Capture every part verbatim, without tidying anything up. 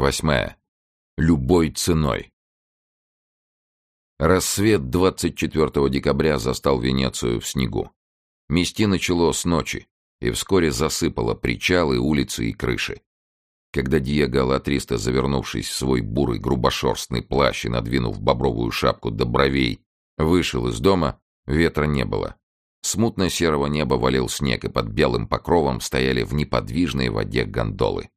Восьмая. Любой ценой. Рассвет двадцать четвёртого декабря застал Венецию в снегу. Мести начало с ночи, и вскоре засыпало причалы, улицы и крыши. Когда Диего Алатристо, завернувшись в свой бурый грубошерстный плащ и надвинув бобровую шапку до бровей, вышел из дома, ветра не было. С мутно-серого неба валил снег, и под белым покровом стояли в неподвижной воде гондолы.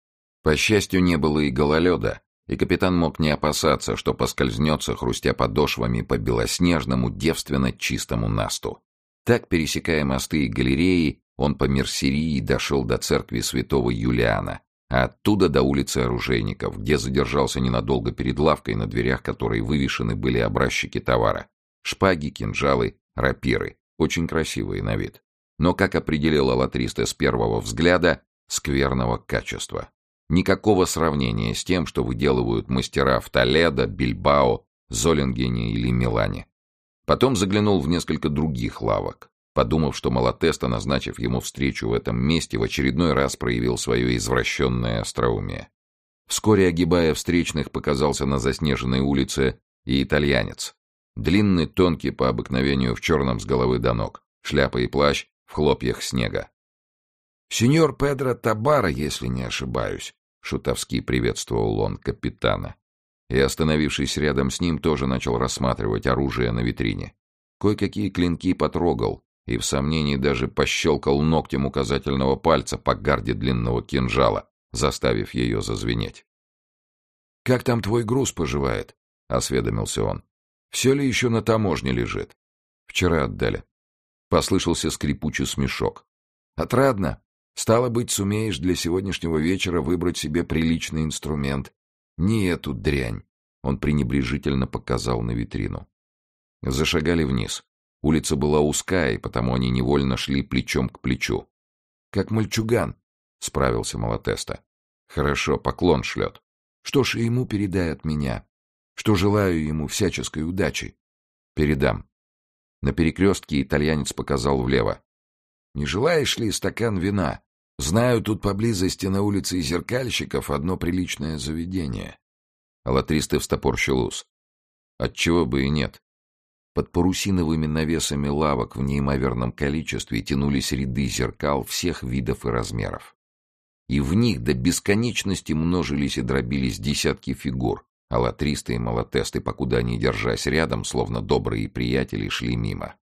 По счастью, не было и гололеда, и капитан мог не опасаться, что поскользнется, хрустя подошвами по белоснежному, девственно чистому насту. Так, пересекая мосты и галереи, он по Мерсерии дошел до церкви святого Юлиана, а оттуда до улицы Оружейников, где задержался ненадолго перед лавкой, на дверях которой вывешены были образчики товара: шпаги, кинжалы, рапиры, очень красивые на вид, но, как определил Алатристо с первого взгляда, скверного качества. Никакого сравнения с тем, что выделывают мастера в Толедо, Бильбао, Золингене или Милане. Потом заглянул в несколько других лавок, подумав, что Малатеста, назначив ему встречу в этом месте, в очередной раз проявил свое извращенное остроумие. Вскоре, огибая встречных, показался на заснеженной улице и итальянец. Длинный, тонкий по обыкновению, в черном с головы до ног, шляпа и плащ в хлопьях снега. «Сеньор Педро Табара, если не ошибаюсь», — шутовски приветствовал он капитана. И, остановившись рядом с ним, тоже начал рассматривать оружие на витрине. Кое-какие клинки потрогал и, в сомнении, даже пощелкал ногтем указательного пальца по гарде длинного кинжала, заставив ее зазвенеть. «Как там твой груз поживает?» — осведомился он. «Все ли еще на таможне лежит?» «Вчера отдали». Послышался скрипучий смешок. «Отрадно. Стало быть, сумеешь для сегодняшнего вечера выбрать себе приличный инструмент. Не эту дрянь», — он пренебрежительно показал на витрину. Зашагали вниз. Улица была узкая, и потому они невольно шли плечом к плечу. «Как мальчуган», — справился Малатеста. «Хорошо, поклон шлет. Что ж, и ему передай от меня, что желаю ему всяческой удачи». «Передам». На перекрестке итальянец показал влево. «Не желаешь ли стакан вина? Знаю, тут поблизости на улице Зеркальщиков одно приличное заведение». Алатристо встопорщил ус. «Отчего бы и нет». Под парусиновыми навесами лавок в неимоверном количестве тянулись ряды зеркал всех видов и размеров. И в них до бесконечности множились и дробились десятки фигур, Алатристо и Малатесты, покуда они, держась рядом, словно добрые приятели, шли мимо.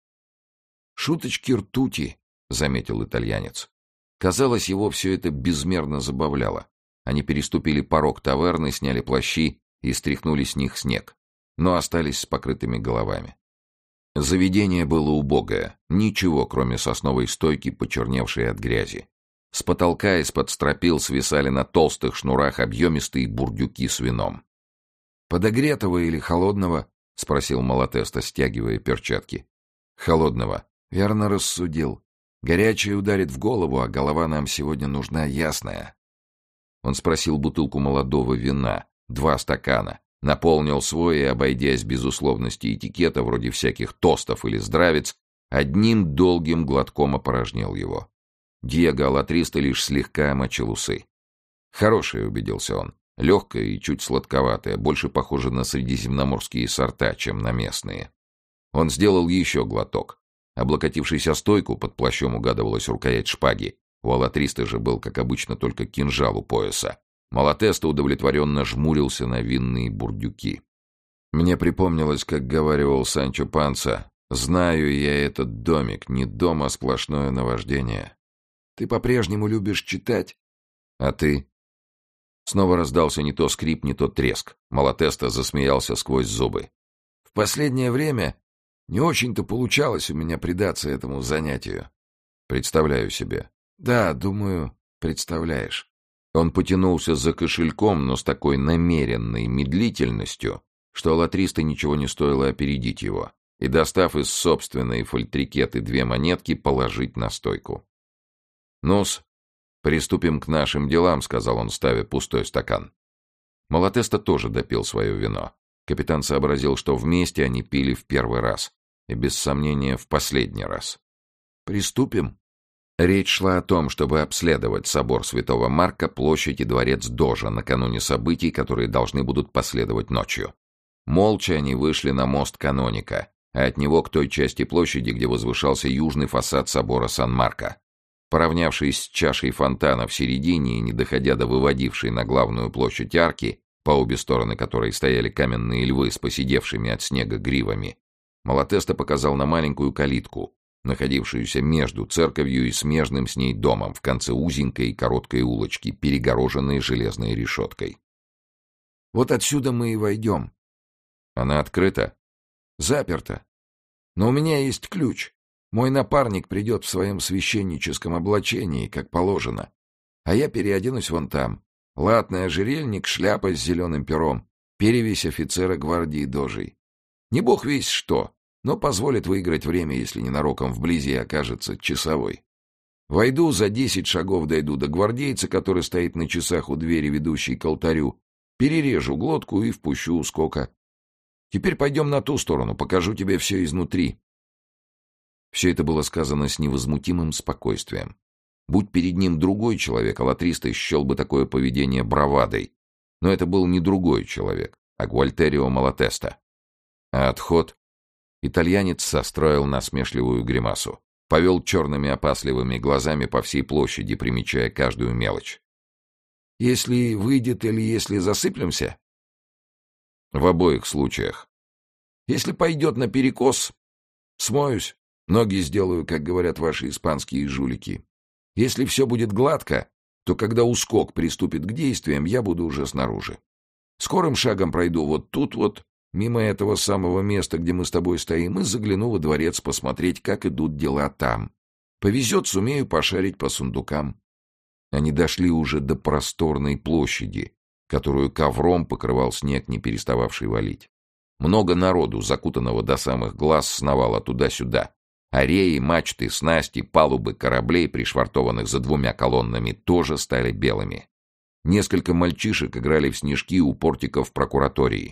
«Шуточки ртути», — заметил итальянец. Казалось, его все это безмерно забавляло. Они переступили порог таверны, сняли плащи и стряхнули с них снег, но остались с покрытыми головами. Заведение было убогое, ничего, кроме сосновой стойки, почерневшей от грязи. С потолка из-под стропил свисали на толстых шнурах объемистые бурдюки с вином. «Подогретого или холодного?» — спросил Малатеста, стягивая перчатки. «Холодного. Верно рассудил. Горячее ударит в голову, а голова нам сегодня нужна ясная». Он спросил бутылку молодого вина, два стакана, наполнил свой и, обойдясь без условности этикета, вроде всяких тостов или здравиц, одним долгим глотком опорожнил его. Диего Алатристо лишь слегка омочил усы. «Хорошее», — убедился он, — «легкое и чуть сладковатое, больше похоже на средиземноморские сорта, чем на местные». Он сделал еще глоток. Облокотившись о стойку, под плащом угадывалась рукоять шпаги. У Алатристо же был, как обычно, только кинжал у пояса. Малатеста удовлетворенно жмурился на винные бурдюки. Мне припомнилось, как говаривал Санчо Панса: «Знаю я этот домик, не дом, а сплошное наваждение». «Ты по-прежнему любишь читать?» «А ты?» Снова раздался не то скрип, не то треск. Малатеста засмеялся сквозь зубы. «В последнее время не очень-то получалось у меня предаться этому занятию». «Представляю себе». «Да, думаю, представляешь». Он потянулся за кошельком, но с такой намеренной медлительностью, что Алатристо ничего не стоило опередить его и, достав из собственной фальтрикеты две монетки, положить на стойку. «Ну-с, приступим к нашим делам», — сказал он, ставя пустой стакан. Малатеста тоже допил свое вино. Капитан сообразил, что вместе они пили в первый раз и, без сомнения, в последний раз. «Приступим?» Речь шла о том, чтобы обследовать собор Святого Марка, площадь и дворец Дожа накануне событий, которые должны будут последовать ночью. Молча они вышли на мост Каноника, а от него к той части площади, где возвышался южный фасад собора Сан-Марко. Поравнявшись с чашей фонтана в середине и не доходя до выводившей на главную площадь арки, по обе стороны которой стояли каменные львы с поседевшими от снега гривами, Малатеста показал на маленькую калитку, находившуюся между церковью и смежным с ней домом в конце узенькой и короткой улочки, перегороженной железной решеткой. «Вот отсюда мы и войдем». «Она открыта?» «Заперта. Но у меня есть ключ. Мой напарник придет в своем священническом облачении, как положено. А я переоденусь вон там. Латный ожерельник, шляпа с зеленым пером, перевесь офицера гвардии Дожей. Не бог весть что, но позволит выиграть время, если ненароком вблизи окажется часовой. Войду, за десять шагов дойду до гвардейца, который стоит на часах у двери, ведущей к алтарю, перережу глотку и впущу ускока. Теперь пойдем на ту сторону, покажу тебе все изнутри». Все это было сказано с невозмутимым спокойствием. Будь перед ним другой человек, Алатристо счел бы такое поведение бравадой. Но это был не другой человек, а Гуальтерио Малатеста. А отход? Итальянец состроил насмешливую гримасу. Повел черными опасливыми глазами по всей площади, примечая каждую мелочь. «Если выйдет или если засыплемся?» «В обоих случаях. Если пойдет наперекос, смоюсь. Ноги сделаю, как говорят ваши испанские жулики. Если все будет гладко, то когда ускок приступит к действиям, я буду уже снаружи. Скорым шагом пройду вот тут вот, мимо этого самого места, где мы с тобой стоим, и загляну во дворец посмотреть, как идут дела там. Повезет, сумею пошарить по сундукам». Они дошли уже до просторной площади, которую ковром покрывал снег, не перестававший валить. Много народу, закутанного до самых глаз, сновало туда-сюда. Ареи, мачты, снасти, палубы кораблей, пришвартованных за двумя колоннами, тоже стали белыми. Несколько мальчишек играли в снежки у портиков прокуратории.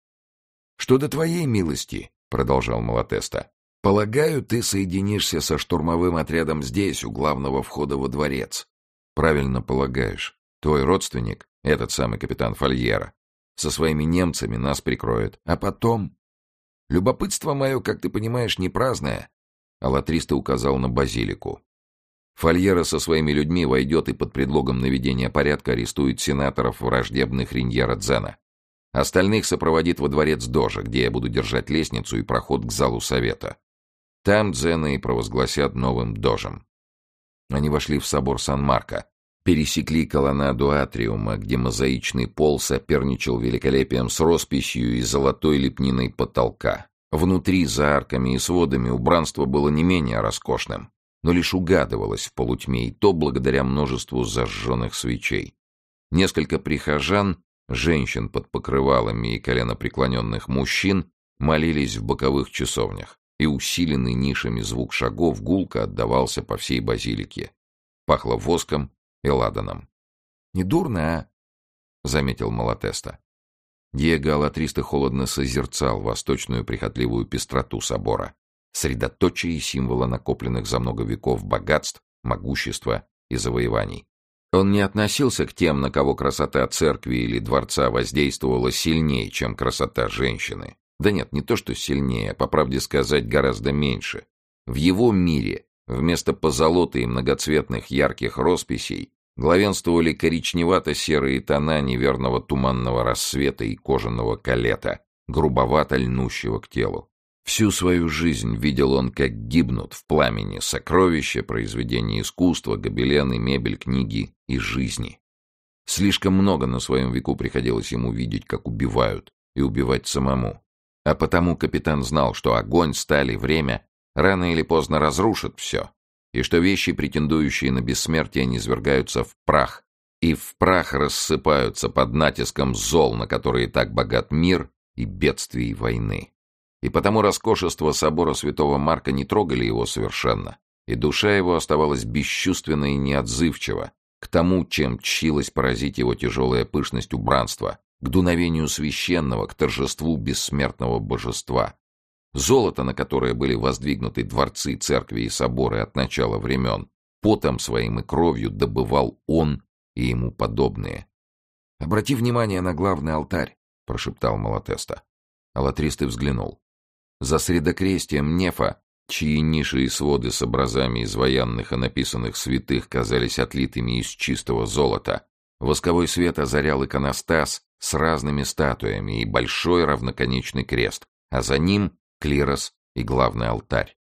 «Что до твоей милости», — продолжал Малатеста, — «полагаю, ты соединишься со штурмовым отрядом здесь, у главного входа во дворец». «Правильно полагаешь. Твой родственник, этот самый капитан Фальера, со своими немцами нас прикроет. А потом...» «Любопытство мое, как ты понимаешь, не праздное». Алатристо указал на базилику. «Фальера со своими людьми войдет и под предлогом наведения порядка арестует сенаторов, враждебных Риньера Дзена. Остальных сопроводит во дворец Дожа, где я буду держать лестницу и проход к залу совета. Там Дзена и провозгласят новым Дожем». Они вошли в собор Сан-Марко, пересекли колоннаду атриума, где мозаичный пол соперничал великолепием с росписью и золотой лепниной потолка. Внутри, за арками и сводами, убранство было не менее роскошным, но лишь угадывалось в полутьме, и то благодаря множеству зажженных свечей. Несколько прихожан, женщин под покрывалами и коленопреклоненных мужчин, молились в боковых часовнях, и усиленный нишами звук шагов гулко отдавался по всей базилике. Пахло воском и ладаном. «Недурно, а?» — заметил Малатеста. Диего Алатристо холодно созерцал восточную прихотливую пестроту собора, средоточие и символа накопленных за много веков богатств, могущества и завоеваний. Он не относился к тем, на кого красота церкви или дворца воздействовала сильнее, чем красота женщины. Да нет, не то что сильнее, а, по правде сказать, гораздо меньше. В его мире вместо позолоты и многоцветных ярких росписей главенствовали коричневато-серые тона неверного туманного рассвета и кожаного калета, грубовато льнущего к телу. Всю свою жизнь видел он, как гибнут в пламени сокровища, произведения искусства, гобелены, мебель, книги и жизни. Слишком много на своем веку приходилось ему видеть, как убивают, и убивать самому. А потому капитан знал, что огонь, сталь и время рано или поздно разрушат все, и что вещи, претендующие на бессмертие, низвергаются в прах, и в прах рассыпаются под натиском зол, на которые так богат мир и бедствий войны. И потому роскошества собора Святого Марка не трогали его совершенно, и душа его оставалась бесчувственна и неотзывчива к тому, чем тщилась поразить его тяжелая пышность убранства, к дуновению священного, к торжеству бессмертного божества. Золото, на которое были воздвигнуты дворцы, церкви и соборы от начала времен, потом своим и кровью добывал он и ему подобные. «Обрати внимание на главный алтарь», — прошептал Малатеста. Алатристы взглянул. За средокрестием Нефа, чьи ниши и своды с образами изваянных и написанных святых казались отлитыми из чистого золота, восковой свет озарял иконостас с разными статуями и большой равноконечный крест, а за ним клирос и главный алтарь.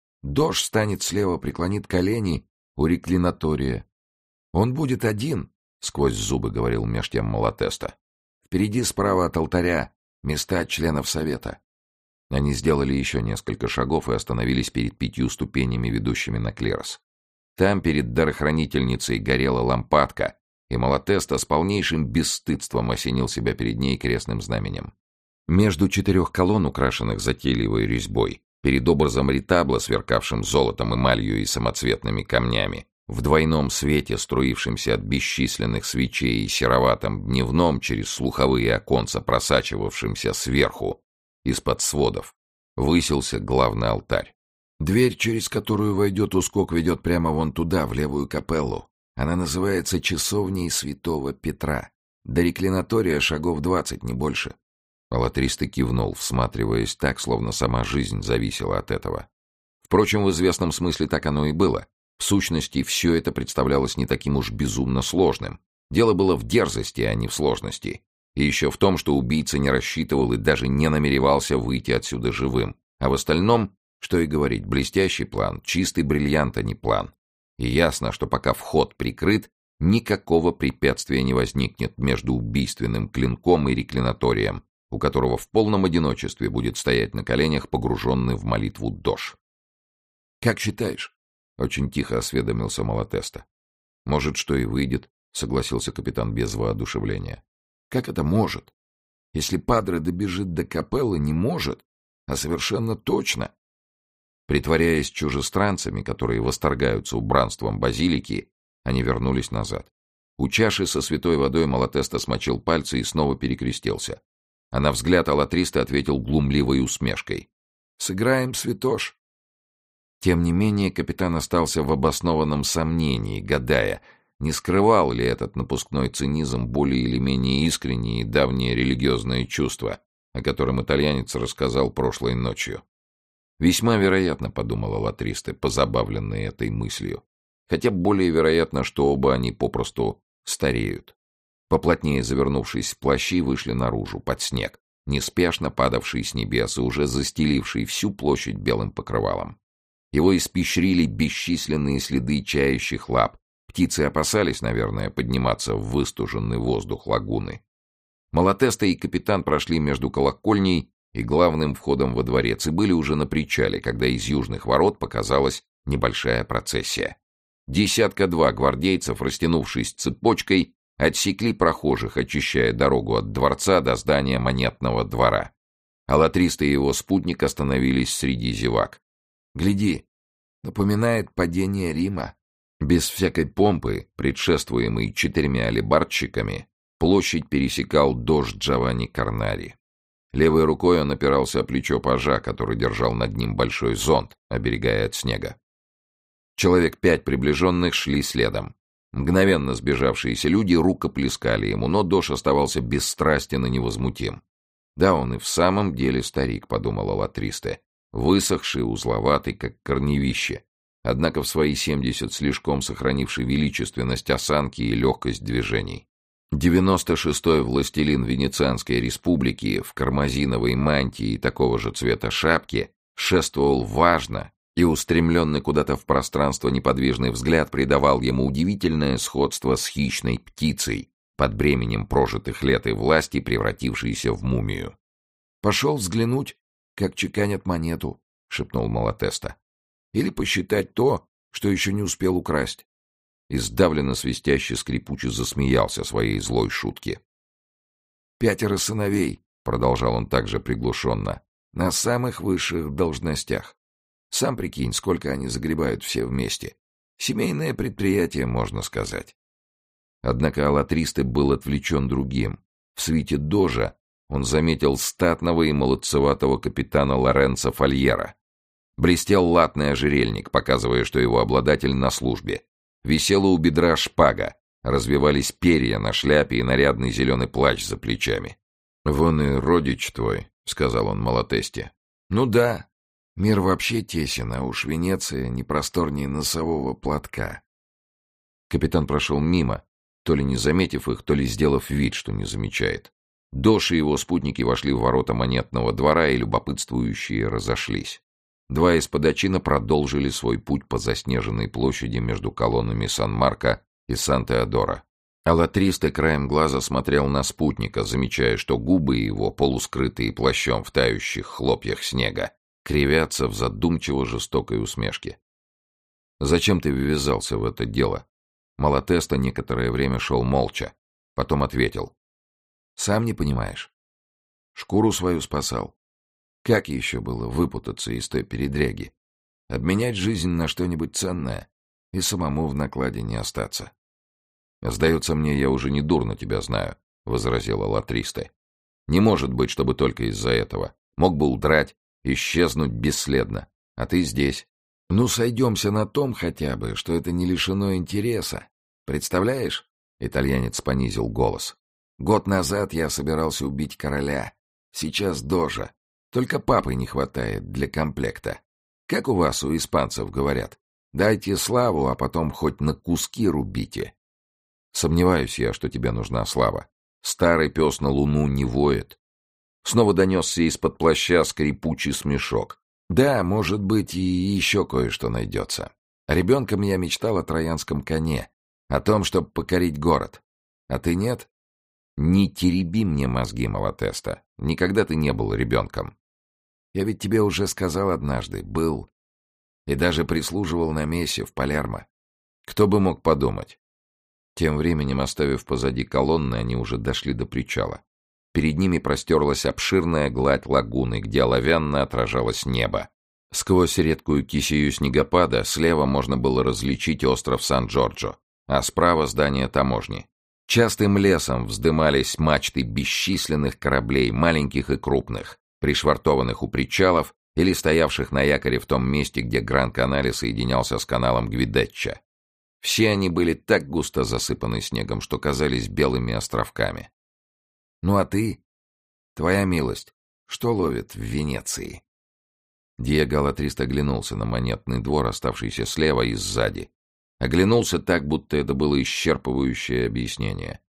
Дож станет слева, преклонит колени у реклинатория. Он будет один, — сквозь зубы говорил меж тем Малатеста. Впереди справа от алтаря места членов совета. Они сделали еще несколько шагов и остановились перед пятью ступенями, ведущими на клирос. Там перед дарохранительницей горела лампадка, и Малатеста с полнейшим бесстыдством осенил себя перед ней крестным знаменем. Между четырех колонн, украшенных затейливой резьбой, перед образом ретабла, сверкавшим золотом, эмалью и самоцветными камнями, в двойном свете, струившемся от бесчисленных свечей и сероватом дневном через слуховые оконца, просачивавшимся сверху, из-под сводов, высился главный алтарь. Дверь, через которую войдет ускок, ведет прямо вон туда, в левую капеллу. Она называется часовней святого Петра. До реклинатория шагов двадцать, не больше. Алатристо кивнул, всматриваясь так, словно сама жизнь зависела от этого. Впрочем, в известном смысле так оно и было. В сущности, все это представлялось не таким уж безумно сложным. Дело было в дерзости, а не в сложности. И еще в том, что убийца не рассчитывал и даже не намеревался выйти отсюда живым. А в остальном, что и говорить, блестящий план, чистый бриллиант, а не план. И ясно, что пока вход прикрыт, никакого препятствия не возникнет между убийственным клинком и реклинаторием, у которого в полном одиночестве будет стоять на коленях, погруженный в молитву Дож. «Как считаешь?» — очень тихо осведомился Малатеста. «Может, что и выйдет», — согласился капитан без воодушевления. «Как это может? Если падре добежит до капеллы, не может, а совершенно точно». Притворяясь чужестранцами, которые восторгаются убранством базилики, они вернулись назад. У чаши со святой водой Малатеста смочил пальцы и снова перекрестился. А на взгляд Алатриста ответил глумливой усмешкой. «Сыграем, святош». Тем не менее, капитан остался в обоснованном сомнении, гадая, не скрывал ли этот напускной цинизм более или менее искренние и давние религиозные чувства, о котором итальянец рассказал прошлой ночью. Весьма вероятно, подумал Алатристо, позабавленный этой мыслью. Хотя более вероятно, что оба они попросту стареют. Поплотнее завернувшись в плащи, вышли наружу, под снег, неспешно падавший с небес и уже застеливший всю площадь белым покрывалом. Его испещрили бесчисленные следы чающих лап. Птицы опасались, наверное, подниматься в выстуженный воздух лагуны. Малатеста и капитан прошли между колокольней и главным входом во дворец и были уже на причале, когда из южных ворот показалась небольшая процессия. Десятка-два гвардейцев, растянувшись цепочкой, отсекли прохожих, очищая дорогу от дворца до здания монетного двора. Алатристо и его спутник остановились среди зевак. «Гляди, напоминает падение Рима». Без всякой помпы, предшествуемой четырьмя алебардщиками, площадь пересекал Дож Джованни Карнари. Левой рукой он опирался о плечо пажа, который держал над ним большой зонт, оберегая от снега. Человек пять приближенных шли следом. Мгновенно сбежавшиеся люди рукоплескали ему, но Дож оставался бесстрастен и невозмутим. «Да, он и в самом деле старик», — подумал Алатристо, высохший, узловатый, как корневище, однако в свои семьдесят слишком сохранивший величественность осанки и легкость движений. девяносто шестой властелин Венецианской республики в кармазиновой мантии и такого же цвета шапки шествовал важно, и устремленный куда-то в пространство неподвижный взгляд придавал ему удивительное сходство с хищной птицей, под бременем прожитых лет и власти превратившейся в мумию. «Пошел взглянуть, как чеканят монету», — шепнул Малатеста. «Или посчитать то, что еще не успел украсть». И сдавленно свистяще скрипуче засмеялся своей злой шутке. «Пятеро сыновей», — продолжал он также приглушенно, — «на самых высших должностях. Сам прикинь, сколько они загребают все вместе. Семейное предприятие, можно сказать». Однако Алатристо был отвлечен другим. В свите Дожа он заметил статного и молодцеватого капитана Лоренцо Фольера. Блестел латный ожерельник, показывая, что его обладатель на службе, Висела у бедра шпага, развивались перья на шляпе и нарядный зеленый плащ за плечами. «Вон и родич твой», — сказал он Малатесте. «Ну да, мир вообще тесен, а уж Венеция не просторнее носового платка». Капитан прошел мимо, то ли не заметив их, то ли сделав вид, что не замечает. Дош и его спутники вошли в ворота монетного двора, и любопытствующие разошлись. Два эспадачина продолжили свой путь по заснеженной площади между колоннами Сан-Марко и Сан-Теодоро. Алатристе краем глаза смотрел на спутника, замечая, что губы его, полускрытые плащом в тающих хлопьях снега, кривятся в задумчиво жестокой усмешке. «Зачем ты ввязался в это дело?» Малатеста некоторое время шел молча, потом ответил. «Сам не понимаешь. Шкуру свою спасал. Как еще было выпутаться из той передряги? Обменять жизнь на что-нибудь ценное и самому в накладе не остаться». «Сдается мне, я уже недурно тебя знаю», — возразила Латристе. «Не может быть, чтобы только из-за этого. Мог бы удрать, исчезнуть бесследно. А ты здесь. Ну, сойдемся на том хотя бы, что это не лишено интереса. Представляешь?» — итальянец понизил голос. «Год назад я собирался убить короля. Сейчас дожа. Только папы не хватает для комплекта. Как у вас, у испанцев, говорят? Дайте славу, а потом хоть на куски рубите». «Сомневаюсь я, что тебе нужна слава. Старый пес на луну не воет». Снова донесся из-под плаща скрипучий смешок. «Да, может быть, и еще кое-что найдется. Ребенком я мечтал о троянском коне, о том, чтобы покорить город. А ты нет? Не тереби мне мозги, Малатеста. Никогда ты не был ребенком. Я ведь тебе уже сказал однажды, был. И даже прислуживал на мессе в Палермо. Кто бы мог подумать?» Тем временем, оставив позади колонны, они уже дошли до причала. Перед ними простерлась обширная гладь лагуны, где оловянно отражалось небо. Сквозь редкую кисею снегопада слева можно было различить остров Сан-Джорджо, а справа здание таможни. Частым лесом вздымались мачты бесчисленных кораблей, маленьких и крупных, пришвартованных у причалов или стоявших на якоре в том месте, где Гран-Канале соединялся с каналом Гвидечча. Все они были так густо засыпаны снегом, что казались белыми островками. «Ну а ты? Твоя милость, что ловит в Венеции?» Диего Алатристе оглянулся на монетный двор, оставшийся слева и сзади. Оглянулся так, будто это было исчерпывающее объяснение.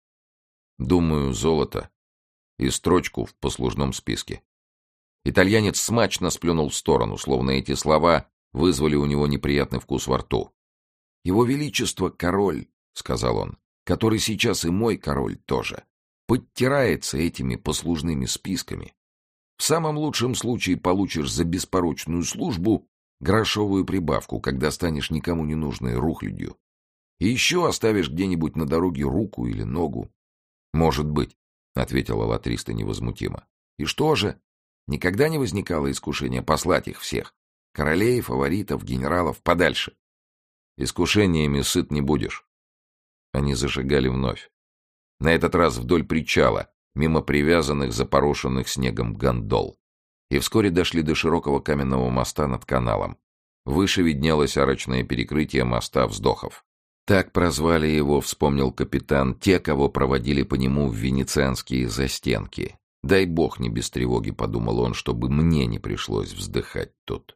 «Думаю, золото и строчку в послужном списке». Итальянец смачно сплюнул в сторону, словно эти слова вызвали у него неприятный вкус во рту. «Его Величество король», — сказал он, — «который сейчас и мой король тоже, подтирается этими послужными списками. В самом лучшем случае получишь за беспорочную службу грошовую прибавку, когда станешь никому не нужной рухлядью. И еще оставишь где-нибудь на дороге руку или ногу». «Может быть», — ответила Латристе невозмутимо. «И что же? Никогда не возникало искушения послать их всех, королей, фаворитов, генералов, подальше? Искушениями сыт не будешь». Они зашагали вновь. На этот раз вдоль причала, мимо привязанных, запорошенных снегом гондол. И вскоре дошли до широкого каменного моста над каналом. Выше виднелось арочное перекрытие моста Вздохов. Так прозвали его, вспомнил капитан, те, кого проводили по нему в венецианские застенки. «Дай бог не без тревоги», — подумал он, — «чтобы мне не пришлось вздыхать тут».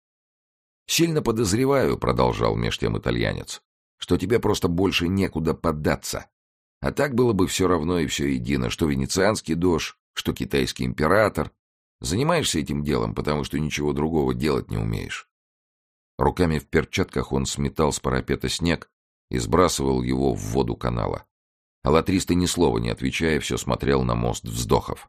«Сильно подозреваю», — продолжал меж тем итальянец, — «что тебе просто больше некуда поддаться. А так было бы все равно и все едино, что венецианский дож, что китайский император. Занимаешься этим делом, потому что ничего другого делать не умеешь». Руками в перчатках он сметал с парапета снег и сбрасывал его в воду канала. А Латристе, ни слова не отвечая, все смотрел на мост Вздохов.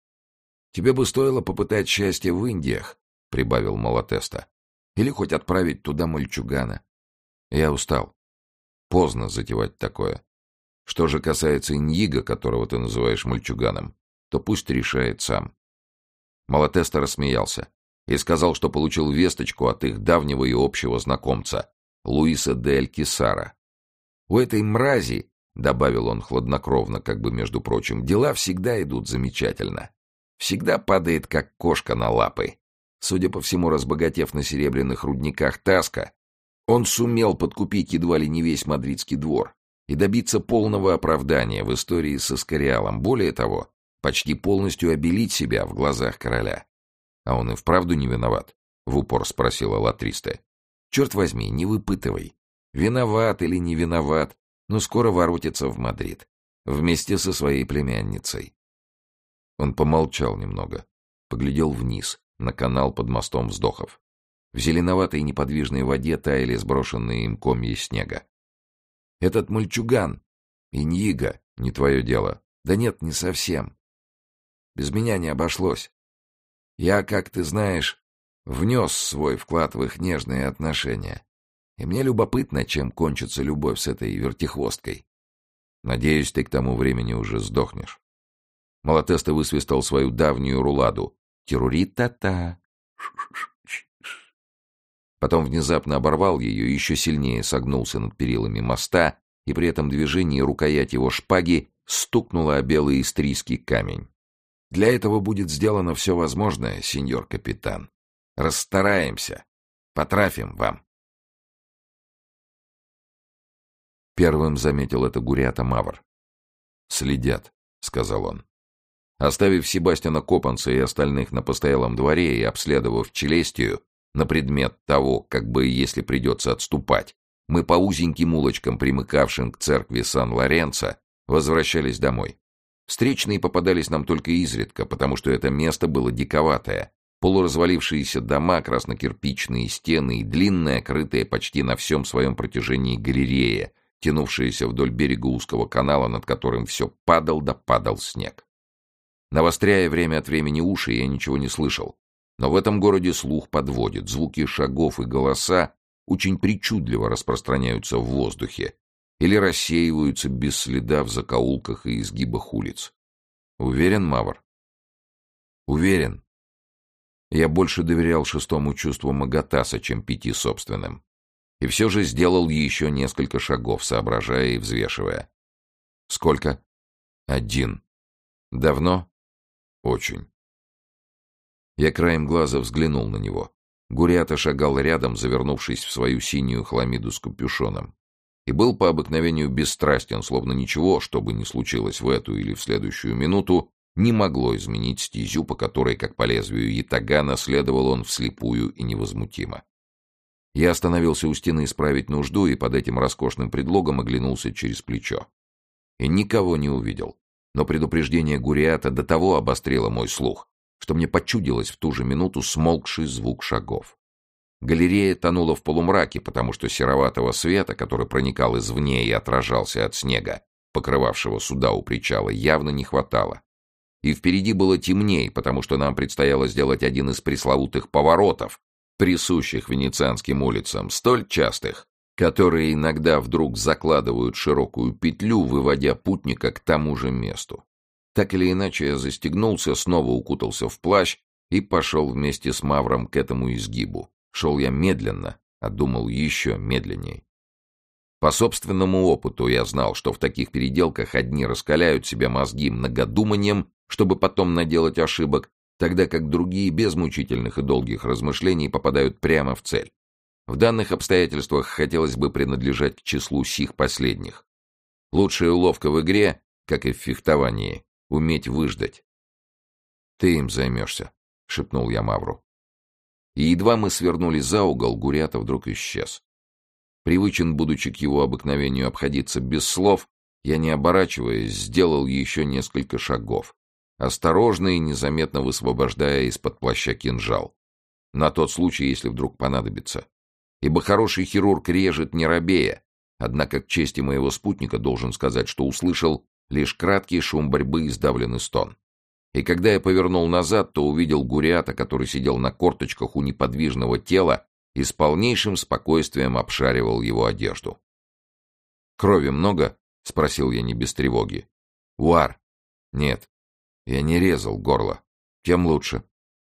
«Тебе бы стоило попытать счастье в Индиях», — прибавил Малатеста. «Или хоть отправить туда мальчугана». «Я устал. Поздно затевать такое. Что же касается Иньиго, которого ты называешь мальчуганом, то пусть решает сам». Малатеста рассмеялся и сказал, что получил весточку от их давнего и общего знакомца, Луиса де Алькисара. «У этой мрази, — добавил он хладнокровно, как бы между прочим, — дела всегда идут замечательно. Всегда падает, как кошка на лапы. Судя по всему, разбогатев на серебряных рудниках Таска, Он сумел подкупить едва ли не весь мадридский двор и добиться полного оправдания в истории с Эскориалом. Более того, почти полностью обелить себя в глазах короля. А он и вправду не виноват? — в упор спросила Латристе. Черт возьми, не выпытывай. Виноват или не виноват, но скоро воротится в Мадрид. Вместе со своей племянницей. Он помолчал немного, поглядел вниз, на канал под мостом вздохов. В зеленоватой неподвижной воде таяли сброшенные им комья снега. «Этот мальчуган, Иньиго, не твое дело». «Да нет, не совсем. Без меня не обошлось. Я, как ты знаешь, внес свой вклад в их нежные отношения. И мне любопытно, чем кончится любовь с этой вертихвосткой. Надеюсь, ты к тому времени уже сдохнешь». Малатеста высвистал свою давнюю руладу. «Тирури-та-та». Потом внезапно оборвал ее и еще сильнее согнулся над перилами моста, и при этом движении рукоять его шпаги стукнула о белый истрийский камень. «Для этого будет сделано все возможное, сеньор капитан. Расстараемся. Потрафим вам». Первым заметил это Гуриата Мавр. «Следят», — сказал он. Оставив Себастьяна Копанца и остальных на постоялом дворе и обследовав Челестию на предмет того, как бы, если придется отступать, мы по узеньким улочкам, примыкавшим к церкви Сан-Лоренцо, возвращались домой. Встречные попадались нам только изредка, потому что это место было диковатое. Полуразвалившиеся дома, краснокирпичные стены и длинная, крытая почти на всем своем протяжении галерея, тянувшаяся вдоль берега узкого канала, над которым все падал да падал снег. Навостряя время от времени уши, я ничего не слышал. Но в этом городе слух подводит, звуки шагов и голоса очень причудливо распространяются в воздухе или рассеиваются без следа в закоулках и изгибах улиц. Уверен, Мавр? Уверен. Я больше доверял шестому чувству Магатаса, чем пяти собственным. И все же сделал еще несколько шагов, соображая и взвешивая. Сколько? Один. Давно? Очень. Я краем глаза взглянул на него. Гуриата шагал рядом, завернувшись в свою синюю хламиду с капюшоном. И был по обыкновению бесстрастен, словно ничего, что бы ни случилось в эту или в следующую минуту, не могло изменить стезю, по которой, как по лезвию ятагана, следовал он вслепую и невозмутимо. Я остановился у стены исправить нужду и под этим роскошным предлогом оглянулся через плечо. И никого не увидел. Но предупреждение Гуриата до того обострило мой слух, что мне почудилось в ту же минуту смолкший звук шагов. Галерея тонула в полумраке, потому что сероватого света, который проникал извне и отражался от снега, покрывавшего суда у причала, явно не хватало. И впереди было темней, потому что нам предстояло сделать один из пресловутых поворотов, присущих венецианским улицам, столь частых, которые иногда вдруг закладывают широкую петлю, выводя путника к тому же месту. Так или иначе я застегнулся, снова укутался в плащ и пошел вместе с Мавром к этому изгибу. Шел я медленно, а думал еще медленней. По собственному опыту я знал, что в таких переделках одни раскаляют себе мозги многодуманием, чтобы потом наделать ошибок, тогда как другие без мучительных и долгих размышлений попадают прямо в цель. В данных обстоятельствах хотелось бы принадлежать к числу сих последних. Лучшая уловка в игре, как и в фехтовании, уметь выждать. «Ты им займешься», — шепнул я Мавру. И едва мы свернули за угол, Гуриата вдруг исчез. Привычен, будучи к его обыкновению обходиться без слов, я, не оборачиваясь, сделал еще несколько шагов, осторожно и незаметно высвобождая из-под плаща кинжал. На тот случай, если вдруг понадобится. Ибо хороший хирург режет не робея, однако к чести моего спутника должен сказать, что услышал лишь краткий шум борьбы и сдавленный стон. И когда я повернул назад, то увидел Гуриата, который сидел на корточках у неподвижного тела и с полнейшим спокойствием обшаривал его одежду. «Крови много?» — спросил я не без тревоги. «Уар?» «Нет, я не резал горло. Тем лучше».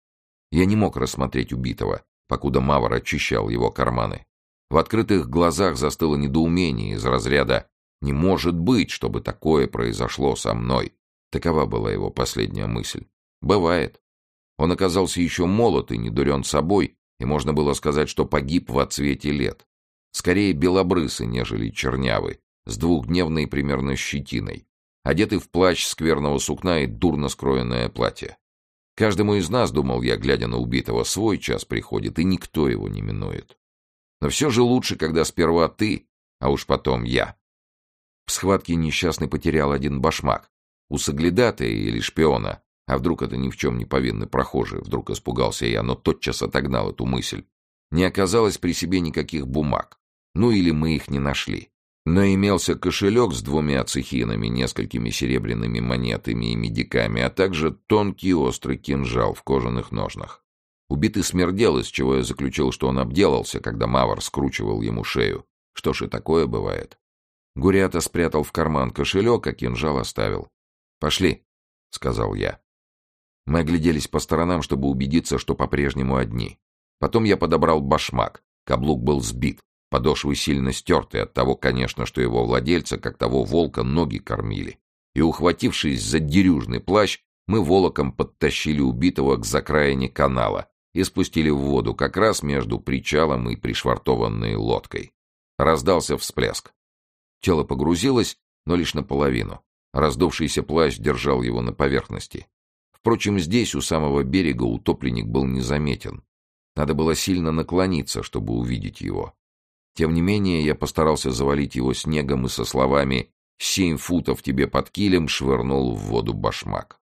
Я не мог рассмотреть убитого, покуда Мавр очищал его карманы. В открытых глазах застыло недоумение из разряда «Не может быть, чтобы такое произошло со мной». Такова была его последняя мысль. Бывает. Он оказался еще молод и недурен собой, и можно было сказать, что погиб во цвете лет. Скорее белобрысы, нежели чернявы, с двухдневной примерно щетиной, одетый в плащ скверного сукна и дурно скроенное платье. Каждому из нас, думал я, глядя на убитого, свой час приходит, и никто его не минует. Но все же лучше, когда сперва ты, а уж потом я. В схватке несчастный потерял один башмак. У соглядатая или шпиона, а вдруг это ни в чем не повинный прохожий, вдруг испугался я, но тотчас отогнал эту мысль. Не оказалось при себе никаких бумаг. Ну или мы их не нашли. Но имелся кошелек с двумя цехинами, несколькими серебряными монетами и медиками, а также тонкий острый кинжал в кожаных ножнах. Убитый смердел, из чего я заключил, что он обделался, когда Мавр скручивал ему шею. Что ж, и такое бывает. Гурята спрятал в карман кошелек, а кинжал оставил. «Пошли», — сказал я. Мы огляделись по сторонам, чтобы убедиться, что по-прежнему одни. Потом я подобрал башмак. Каблук был сбит, подошвы сильно стерты от того, конечно, что его владельца, как того волка, ноги кормили. И, ухватившись за дерюжный плащ, мы волоком подтащили убитого к закраине канала и спустили в воду как раз между причалом и пришвартованной лодкой. Раздался всплеск. Тело погрузилось, но лишь наполовину. Раздувшийся плащ держал его на поверхности. Впрочем, здесь, у самого берега, утопленник был незаметен. Надо было сильно наклониться, чтобы увидеть его. Тем не менее, я постарался завалить его снегом и со словами «семь футов тебе под килем» швырнул в воду башмак.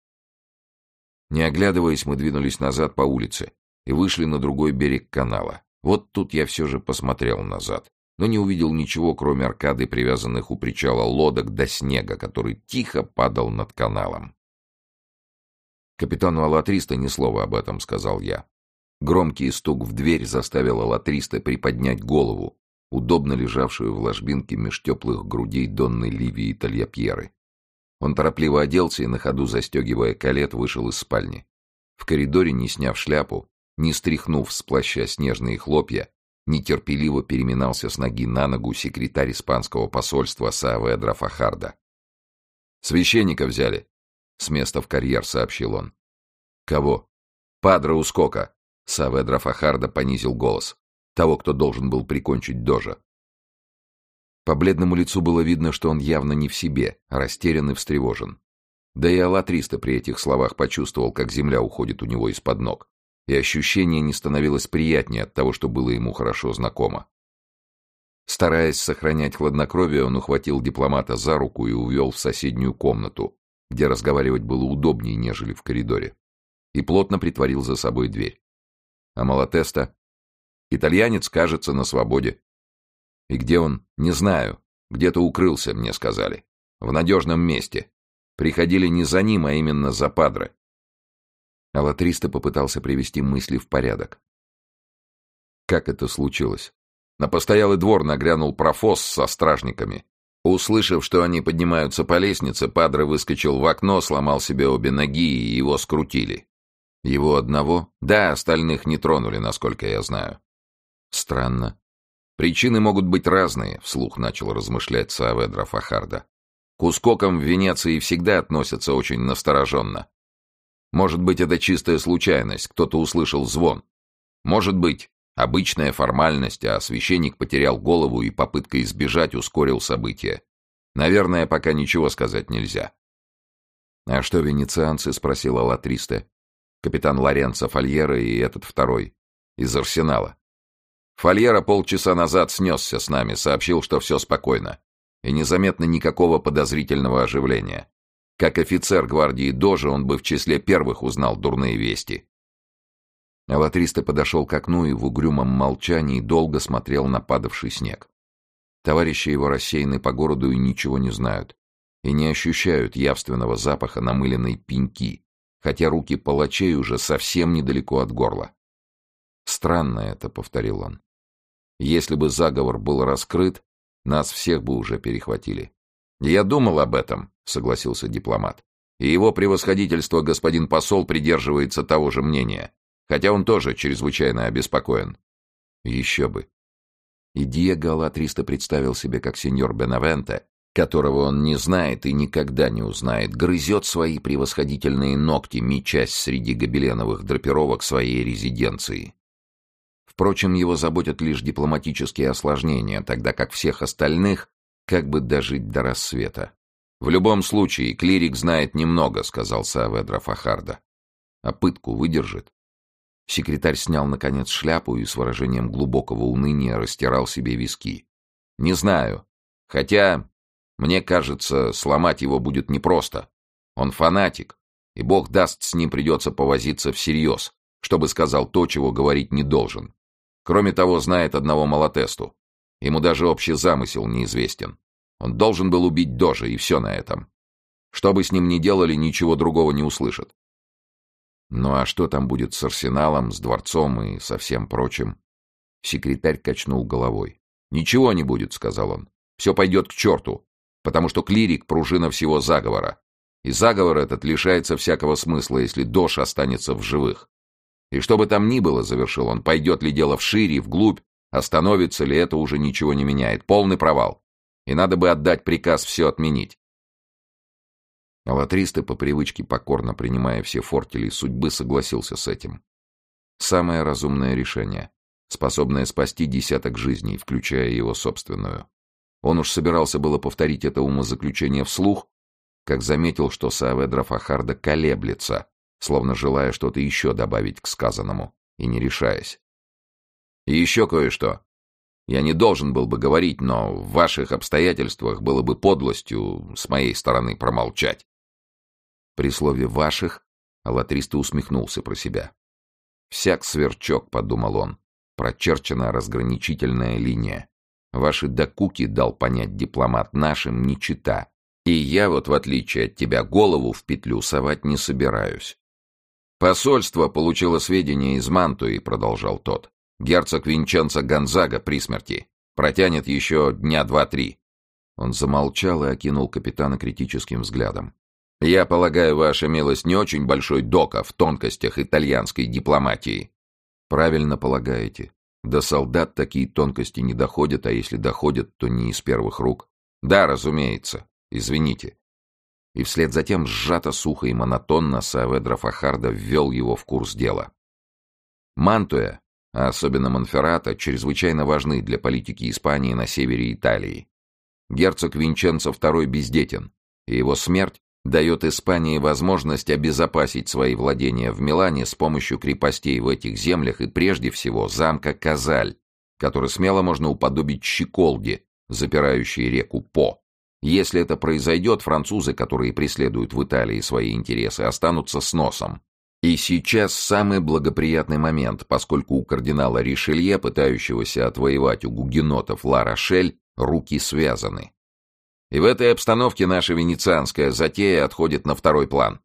Не оглядываясь, мы двинулись назад по улице и вышли на другой берег канала. Вот тут я все же посмотрел назад, но не увидел ничего, кроме аркады, привязанных у причала лодок, до снега, который тихо падал над каналом. «Капитану Алатристо ни слова об этом», — сказал я. Громкий стук в дверь заставил Алатристо приподнять голову, удобно лежавшую в ложбинке меж теплых грудей Донны Ливии Тальяпьеры. Он торопливо оделся и, на ходу застегивая калет, вышел из спальни. В коридоре, не сняв шляпу, не стряхнув с плаща снежные хлопья, нетерпеливо переминался с ноги на ногу секретарь испанского посольства Сааведра Фахарда. «Священника взяли», — с места в карьер сообщил он. «Кого?» «Падре Ускока», — Сааведра Фахарда понизил голос. «Того, кто должен был прикончить Дожа». По бледному лицу было видно, что он явно не в себе, растерян и встревожен. Да и Алатристо при этих словах почувствовал, как земля уходит у него из-под ног, и ощущение не становилось приятнее от того, что было ему хорошо знакомо. Стараясь сохранять хладнокровие, он ухватил дипломата за руку и увел в соседнюю комнату, где разговаривать было удобнее, нежели в коридоре, и плотно притворил за собой дверь. А Малатеста? Итальянец, кажется, на свободе. И где он? Не знаю. Где-то укрылся, мне сказали. В надежном месте. Приходили не за ним, а именно за Падре. Алатристо попытался привести мысли в порядок. Как это случилось? На постоялый двор нагрянул профос со стражниками. Услышав, что они поднимаются по лестнице, Падре выскочил в окно, сломал себе обе ноги, и его скрутили. Его одного? Да, остальных не тронули, насколько я знаю. Странно. Причины могут быть разные, вслух начал размышлять Сааведра Фахарда. К Ускокам в Венеции всегда относятся очень настороженно. Может быть, это чистая случайность, кто-то услышал звон. Может быть, обычная формальность, а священник потерял голову и попытка избежать ускорил события. Наверное, пока ничего сказать нельзя. «А что венецианцы?» — спросил Алатристо. «Капитан Лоренцо Фальера и этот второй. Из Арсенала. Фальера полчаса назад снесся с нами, сообщил, что все спокойно. И незаметно никакого подозрительного оживления. Как офицер гвардии Дожа он бы в числе первых узнал дурные вести». Алатристо подошел к окну и в угрюмом молчании долго смотрел на падавший снег. Товарищи его рассеяны по городу и ничего не знают. И не ощущают явственного запаха намыленной пеньки, хотя руки палачей уже совсем недалеко от горла. «Странно это», — повторил он. «Если бы заговор был раскрыт, нас всех бы уже перехватили». «Я думал об этом», — согласился дипломат. «И его превосходительство господин посол придерживается того же мнения, хотя он тоже чрезвычайно обеспокоен». Еще бы. И Диего Алатристо представил себе, как сеньор Бенавенте, которого он не знает и никогда не узнает, грызет свои превосходительные ногти, мечась среди гобеленовых драпировок своей резиденции. Впрочем, его заботят лишь дипломатические осложнения, тогда как всех остальных как бы дожить до рассвета. «В любом случае, клирик знает немного», — сказал Сааведра Фахарда. «А пытку выдержит?» Секретарь снял, наконец, шляпу и с выражением глубокого уныния растирал себе виски. «Не знаю. Хотя, мне кажется, сломать его будет непросто. Он фанатик, и бог даст, с ним придется повозиться всерьез, чтобы сказал то, чего говорить не должен. Кроме того, знает одного Малатесту. Ему даже общий замысел неизвестен. Он должен был убить Дожа, и все на этом. Что бы с ним ни делали, ничего другого не услышат. Ну а что там будет с арсеналом, с дворцом и со всем прочим?» Секретарь качнул головой. «Ничего не будет», — сказал он. «Все пойдет к черту, потому что клирик — пружина всего заговора. И заговор этот лишается всякого смысла, если Дож останется в живых. И что бы там ни было, — завершил он, — пойдет ли дело вшире, вглубь, остановится ли, это уже ничего не меняет. Полный провал. И надо бы отдать приказ все отменить». Алатристо, по привычке покорно принимая все фортели судьбы, согласился с этим. Самое разумное решение, способное спасти десяток жизней, включая его собственную. Он уж собирался было повторить это умозаключение вслух, как заметил, что Сааведра Фахарда колеблется, словно желая что-то еще добавить к сказанному, и не решаясь. «И еще кое-что. Я не должен был бы говорить, но в ваших обстоятельствах было бы подлостью с моей стороны промолчать». При слове «ваших» Алатристо усмехнулся про себя. «Всяк сверчок», — подумал он, — «прочерчена разграничительная линия. Ваши докуки, дал понять дипломат, нашим не чита. И я вот, в отличие от тебя, голову в петлю совать не собираюсь». «Посольство получило сведения из Мантуи», — продолжал тот. «Герцог Винченцо Гонзага при смерти. Протянет еще дня два-три». Он замолчал и окинул капитана критическим взглядом. «Я полагаю, ваша милость не очень большой дока в тонкостях итальянской дипломатии». «Правильно полагаете. До солдат такие тонкости не доходят, а если доходят, то не из первых рук». «Да, разумеется. Извините». И вслед за тем сжато, сухо и монотонно Сааведра Фахарда ввел его в курс дела. Мантуя, а особенно Монферрато, чрезвычайно важны для политики Испании на севере Италии. Герцог Винченцо второй бездетен, и его смерть дает Испании возможность обезопасить свои владения в Милане с помощью крепостей в этих землях и прежде всего замка Казаль, который смело можно уподобить щеколде, запирающей реку По. Если это произойдет, французы, которые преследуют в Италии свои интересы, останутся с носом. И сейчас самый благоприятный момент, поскольку у кардинала Ришелье, пытающегося отвоевать у гугенотов Ла-Рошель, руки связаны. И в этой обстановке наша венецианская затея отходит на второй план.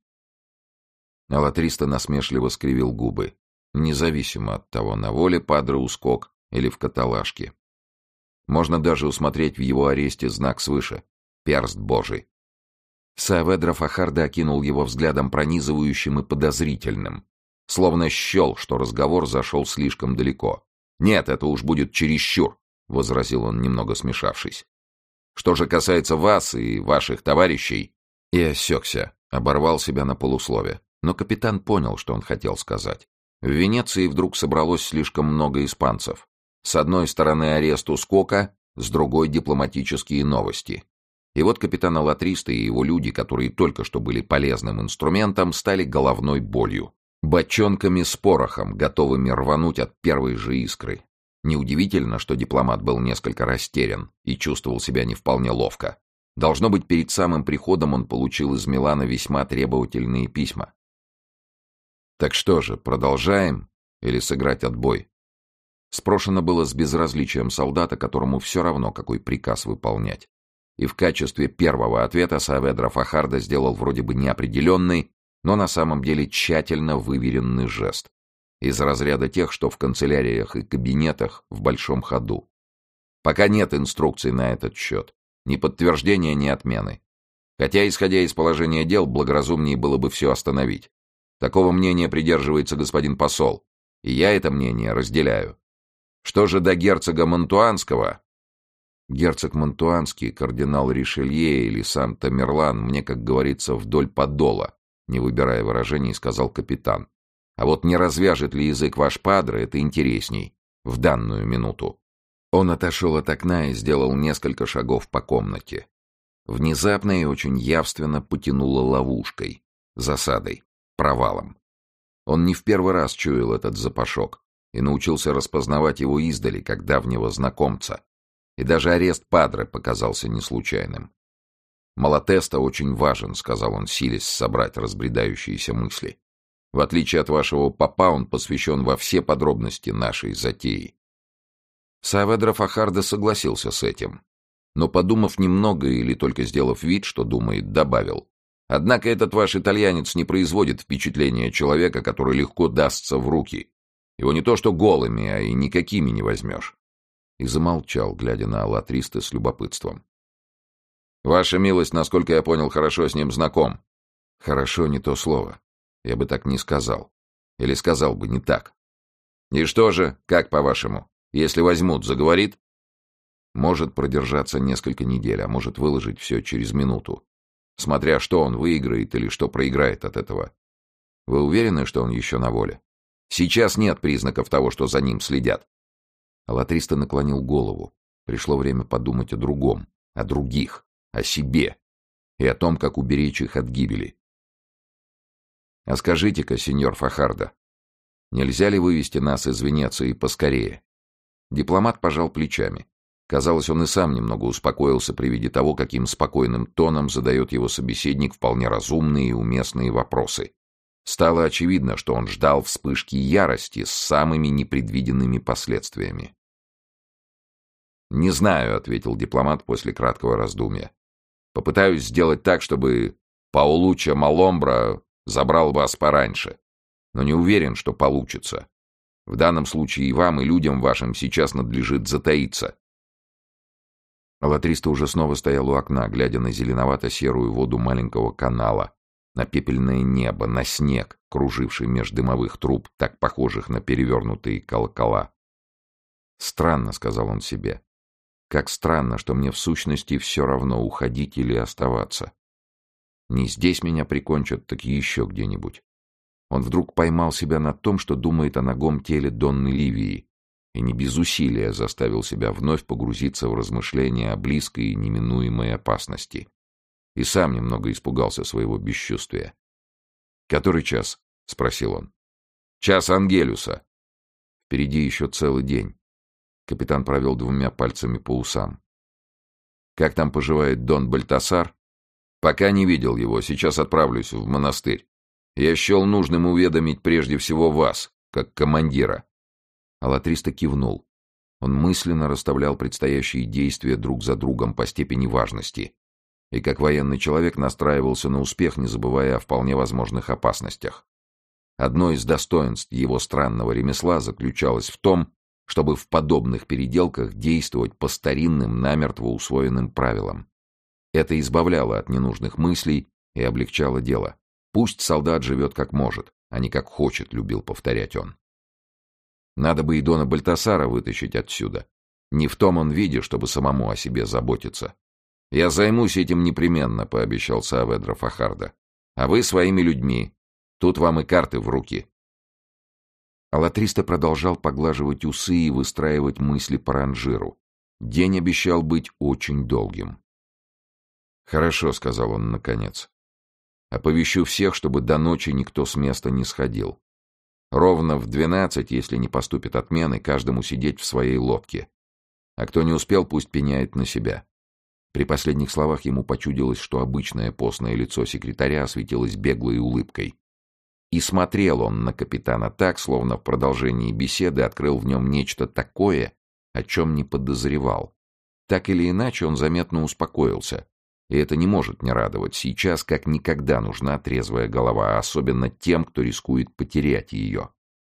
Алатристо насмешливо скривил губы, независимо от того, на воле падре Ускок или в каталажке. Можно даже усмотреть в его аресте знак свыше — перст Божий. Сааведра Фахарда окинул его взглядом пронизывающим и подозрительным, словно счел, что разговор зашел слишком далеко. «Нет, это уж будет чересчур», — возразил он, немного смешавшись. «Что же касается вас и ваших товарищей...» И осекся, оборвал себя на полуслове. Но капитан понял, что он хотел сказать. В Венеции вдруг собралось слишком много испанцев. С одной стороны арест Ускока, с другой — дипломатические новости. И вот капитан Алатристо и его люди, которые только что были полезным инструментом, стали головной болью. Бочонками с порохом, готовыми рвануть от первой же искры. Неудивительно, что дипломат был несколько растерян и чувствовал себя не вполне ловко. Должно быть, перед самым приходом он получил из Милана весьма требовательные письма. «Так что же, продолжаем или сыграть отбой?» Спрошено было с безразличием солдата, которому все равно, какой приказ выполнять. И в качестве первого ответа Сааведра Фахарда сделал вроде бы неопределенный, но на самом деле тщательно выверенный жест. Из разряда тех, что в канцеляриях и кабинетах в большом ходу. Пока нет инструкций на этот счет. Ни подтверждения, ни отмены. Хотя, исходя из положения дел, благоразумнее было бы все остановить. Такого мнения придерживается господин посол, и я это мнение разделяю. Что же до герцога Монтуанского? Герцог Монтуанский, кардинал Ришелье или сам Тамерлан мне, как говорится, вдоль подола, не выбирая выражений, сказал капитан. А вот не развяжет ли язык ваш падре, это интересней. в данную минуту. Он отошел от окна и сделал несколько шагов по комнате. Внезапно и очень явственно потянуло ловушкой, засадой, провалом. Он не в первый раз чуял этот запашок и научился распознавать его издали, как давнего знакомца. И даже арест Падре показался неслучайным. «Малатеста очень важен», — сказал он, силясь собрать разбредающиеся мысли. «В отличие от вашего папа, он посвящен во все подробности нашей затеи». Сааведра Фахарда согласился с этим, но, подумав немного или только сделав вид, что думает, добавил: «Однако этот ваш итальянец не производит впечатления человека, который легко дастся в руки. Его не то что голыми, а и никакими не возьмешь». И замолчал, глядя на Алатриста с любопытством. «Ваша милость, насколько я понял, хорошо с ним знаком». «Хорошо» — не то слово. Я бы так не сказал. Или сказал бы не так. «И что же, как по-вашему? Если возьмут, заговорит?» «Может продержаться несколько недель, а может выложить все через минуту. Смотря что он выиграет или что проиграет от этого. Вы уверены, что он еще на воле? Сейчас нет признаков того, что за ним следят». Алатриста наклонил голову. Пришло время подумать о другом, о других, о себе и о том, как уберечь их от гибели. «А скажите-ка, сеньор Фахарда, нельзя ли вывести нас из Венеции поскорее?» Дипломат пожал плечами. Казалось, он и сам немного успокоился при виде того, каким спокойным тоном задает его собеседник вполне разумные и уместные вопросы. Стало очевидно, что он ждал вспышки ярости с самыми непредвиденными последствиями. «Не знаю», — ответил дипломат после краткого раздумья. «Попытаюсь сделать так, чтобы Паулуччо Маломбра забрал вас пораньше, но не уверен, что получится. В данном случае и вам, и людям вашим сейчас надлежит затаиться». Алатриста уже снова стоял у окна, глядя на зеленовато-серую воду маленького канала, на пепельное небо, на снег, круживший меж дымовых труб, так похожих на перевернутые колокола. «Странно», — сказал он себе. «Как странно, что мне в сущности все равно, уходить или оставаться. Не здесь меня прикончат, так еще где-нибудь». Он вдруг поймал себя на том, что думает о нагом теле Донны Ливии, и не без усилия заставил себя вновь погрузиться в размышления о близкой и неминуемой опасности. И сам немного испугался своего бесчувствия. «Который час?» — спросил он. «Час Ангелюса». «Впереди еще целый день». Капитан провел двумя пальцами по усам. «Как там поживает Дон Бальтасар?» «Пока не видел его, сейчас отправлюсь в монастырь. Я счел нужным уведомить прежде всего вас, как командира». Алатриста кивнул. Он мысленно расставлял предстоящие действия друг за другом по степени важности. И как военный человек настраивался на успех, не забывая о вполне возможных опасностях. Одно из достоинств его странного ремесла заключалось в том, чтобы в подобных переделках действовать по старинным, намертво усвоенным правилам. Это избавляло от ненужных мыслей и облегчало дело. Пусть солдат живет как может, а не как хочет, любил повторять он. Надо бы и Дона Бальтасара вытащить отсюда. Не в том он виде, чтобы самому о себе заботиться. «Я займусь этим непременно», — пообещал Сааведра Фахарда. «А вы своими людьми. Тут вам и карты в руки». Алатриста продолжал поглаживать усы и выстраивать мысли по ранжиру. День обещал быть очень долгим. «Хорошо», — сказал он наконец. «Оповещу всех, чтобы до ночи никто с места не сходил. Ровно в двенадцать, если не поступит отмены, каждому сидеть в своей лодке. А кто не успел, пусть пеняет на себя». При последних словах ему почудилось, что обычное постное лицо секретаря осветилось беглой улыбкой. И смотрел он на капитана так, словно в продолжении беседы открыл в нем нечто такое, о чем не подозревал. Так или иначе, он заметно успокоился. И это не может не радовать. Сейчас как никогда нужна трезвая голова, особенно тем, кто рискует потерять ее.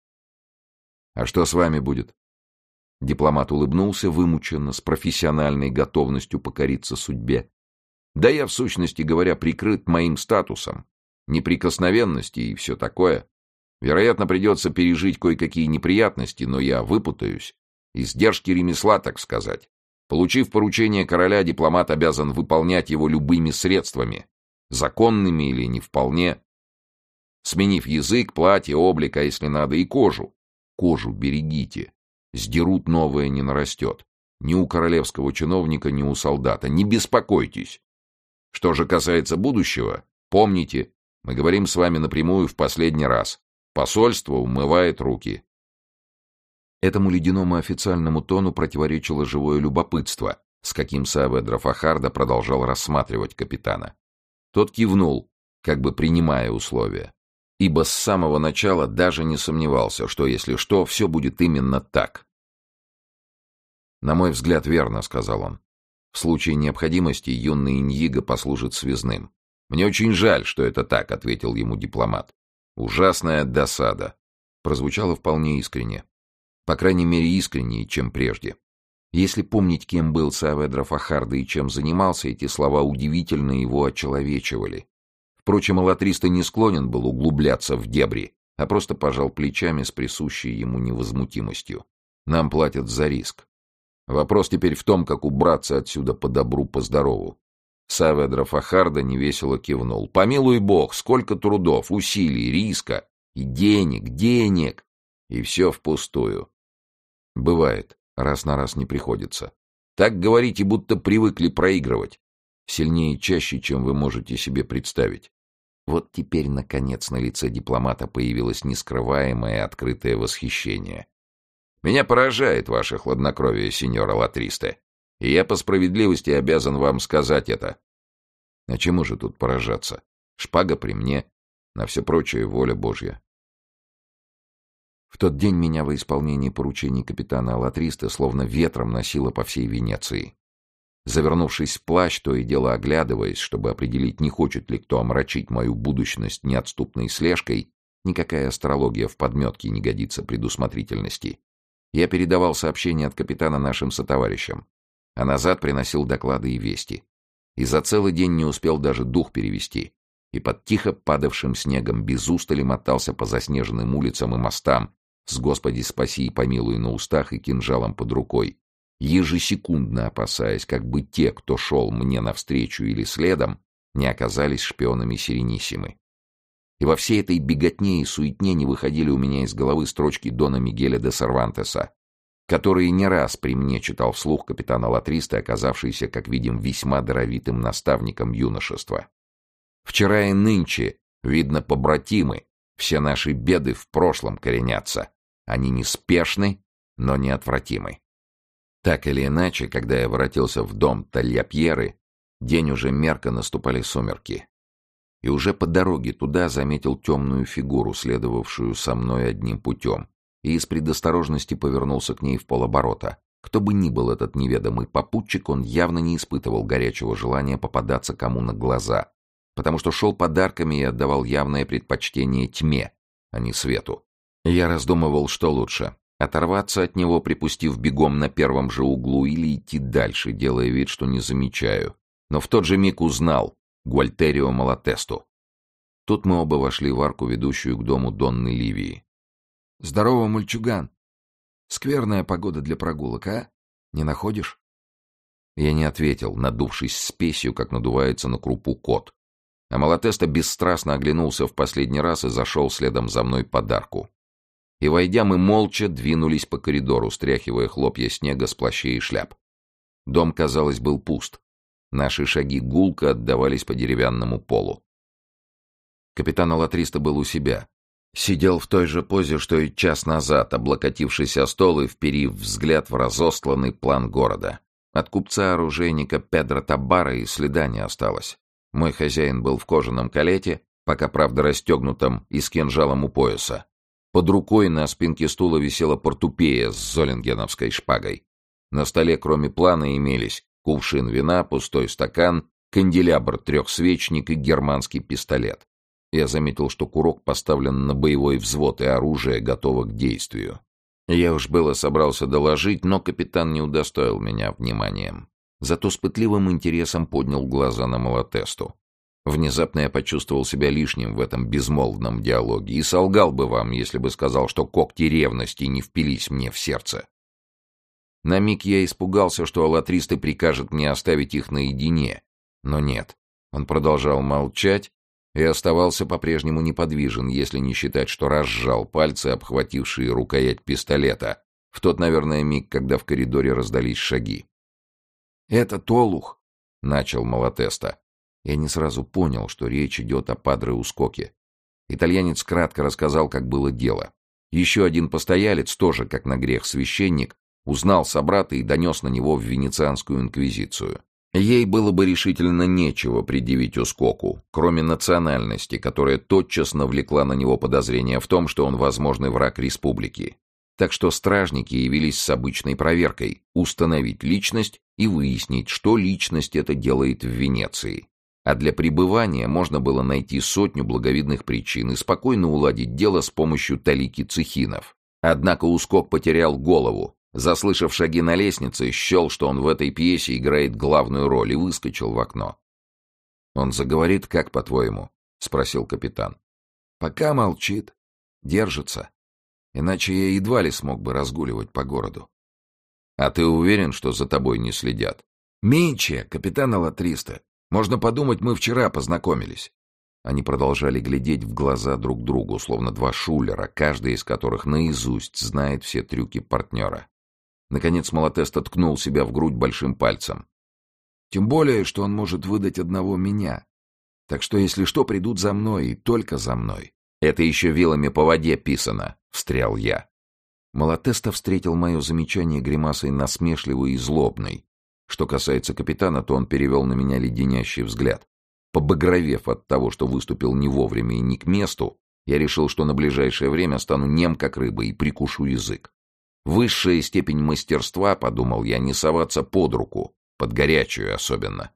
«А что с вами будет?» Дипломат улыбнулся вымученно, с профессиональной готовностью покориться судьбе. «Да я, в сущности говоря, прикрыт моим статусом. Неприкосновенности и все такое. Вероятно, придется пережить кое-какие неприятности, но я выпутаюсь. Издержки ремесла, так сказать. Получив поручение короля, дипломат обязан выполнять его любыми средствами, законными или не вполне. Сменив язык, платье, облик, а если надо и кожу. Кожу берегите. Сдерут, новое не нарастет. Ни у королевского чиновника, ни у солдата. Не беспокойтесь. Что же касается будущего, помните, мы говорим с вами напрямую в последний раз. Посольство умывает руки. Этому ледяному официальному тону противоречило живое любопытство, с каким Сааведра Фахарда продолжал рассматривать капитана. Тот кивнул, как бы принимая условия, ибо с самого начала даже не сомневался, что, если что, все будет именно так. «На мой взгляд, верно», — сказал он. «В случае необходимости юный Иньиго послужит связным». «Мне очень жаль, что это так», — ответил ему дипломат. «Ужасная досада». Прозвучало вполне искренне. По крайней мере, искреннее, чем прежде. Если помнить, кем был Сааведра Фахарда и чем занимался, эти слова удивительно его очеловечивали. Впрочем, Алатристо не склонен был углубляться в дебри, а просто пожал плечами с присущей ему невозмутимостью. «Нам платят за риск. Вопрос теперь в том, как убраться отсюда по добру, по здорову». Сааведра Фахарда невесело кивнул. «Помилуй бог, сколько трудов, усилий, риска и денег, денег! И все впустую». «Бывает. Раз на раз не приходится. Так говорите, будто привыкли проигрывать. Сильнее и чаще, чем вы можете себе представить». Вот теперь, наконец, на лице дипломата появилось нескрываемое открытое восхищение. «Меня поражает ваше хладнокровие, сеньор Алатристо, и я по справедливости обязан вам сказать это». «А чему же тут поражаться? Шпага при мне, на все прочее воля Божья». В тот день меня во исполнении поручений капитана Алатристо словно ветром носило по всей Венеции. Завернувшись в плащ, то и дело оглядываясь, чтобы определить, не хочет ли кто омрачить мою будущность неотступной слежкой, никакая астрология в подметке не годится предусмотрительности, я передавал сообщения от капитана нашим сотоварищам, а назад приносил доклады и вести. И за целый день не успел даже дух перевести, и под тихо падавшим снегом без устали мотался по заснеженным улицам и мостам, с «Господи, спаси и помилуй» на устах и кинжалом под рукой, ежесекундно опасаясь, как бы те, кто шел мне навстречу или следом, не оказались шпионами Серениссимы. И во всей этой беготне и суетне не выходили у меня из головы строчки Дона Мигеля де Сервантеса, которые не раз при мне читал вслух капитан Алатристо, оказавшийся, как видим, весьма даровитым наставником юношества. «Вчера и нынче, видно, побратимы, все наши беды в прошлом коренятся. Они неспешны, но неотвратимы». Так или иначе, когда я воротился в дом Тальяпьеры, день уже мерко, наступали сумерки. И уже по дороге туда заметил темную фигуру, следовавшую со мной одним путем, и из предосторожности повернулся к ней в полоборота. Кто бы ни был этот неведомый попутчик, он явно не испытывал горячего желания попадаться кому на глаза, потому что шел подарками и отдавал явное предпочтение тьме, а не свету. Я раздумывал, что лучше — оторваться от него, припустив бегом на первом же углу, или идти дальше, делая вид, что не замечаю. Но в тот же миг узнал Гуальтерио Малатесту. Тут мы оба вошли в арку, ведущую к дому Донны Ливии. «Здорово, мальчуган! Скверная погода для прогулок, а? Не находишь?» Я не ответил, надувшись спесью, как надувается на крупу кот. А Малатеста бесстрастно оглянулся в последний раз и зашел следом за мной под арку. И, войдя, мы молча двинулись по коридору, стряхивая хлопья снега с плащей и шляп. Дом, казалось, был пуст. Наши шаги гулко отдавались по деревянному полу. Капитан Алатристо был у себя. Сидел в той же позе, что и час назад, облокотившись о стол и вперив взгляд в разостланный план города. От купца-оружейника Педро Табара и следа не осталось. Мой хозяин был в кожаном калете, пока, правда, расстегнутом и с кинжалом у пояса. Под рукой на спинке стула висела портупея с золингеновской шпагой. На столе, кроме плана, имелись кувшин вина, пустой стакан, канделябр-трехсвечник и германский пистолет. Я заметил, что курок поставлен на боевой взвод, и оружие готово к действию. Я уж было собрался доложить, но капитан не удостоил меня вниманием. Зато с пытливым интересом поднял глаза на Малатесту. Внезапно я почувствовал себя лишним в этом безмолвном диалоге и солгал бы вам, если бы сказал, что когти ревности не впились мне в сердце. На миг я испугался, что Алатристо прикажет мне оставить их наедине. Но нет, он продолжал молчать и оставался по-прежнему неподвижен, если не считать, что разжал пальцы, обхватившие рукоять пистолета, В тот, наверное, миг, когда в коридоре раздались шаги. «Это Толух», — начал Малатеста. Я не сразу понял, что речь идет о падре Ускоке. Итальянец кратко рассказал, как было дело. Еще один постоялец, тоже, как на грех священник, узнал собрата и донес на него в Венецианскую инквизицию. Ей было бы решительно нечего предъявить Ускоку, кроме национальности, которая тотчас навлекла на него подозрение в том, что он возможный враг республики. Так что стражники явились с обычной проверкой — установить личность и выяснить, что личность это делает в Венеции. А для пребывания можно было найти сотню благовидных причин и спокойно уладить дело с помощью талики цехинов. Однако Ускок потерял голову. Заслышав шаги на лестнице, счел, что он в этой пьесе играет главную роль, и выскочил в окно. «Он заговорит, как по-твоему?» — спросил капитан. «Пока молчит. Держится. Иначе я едва ли смог бы разгуливать по городу». «А ты уверен, что за тобой не следят?» «Минче, капитан Алатриста. Можно подумать, мы вчера познакомились». Они продолжали глядеть в глаза друг другу, словно два шулера, каждый из которых наизусть знает все трюки партнера. Наконец Малатеста ткнул себя в грудь большим пальцем. «Тем более, что он может выдать одного меня. Так что, если что, придут за мной, и только за мной». «Это еще вилами по воде писано», — встрял я. Малатеста встретил мое замечание гримасой насмешливой и злобной. Что касается капитана, то он перевел на меня леденящий взгляд. Побагровев от того, что выступил не вовремя и не к месту, я решил, что на ближайшее время стану нем как рыба и прикушу язык. Высшая степень мастерства, подумал я, не соваться под руку, под горячую особенно.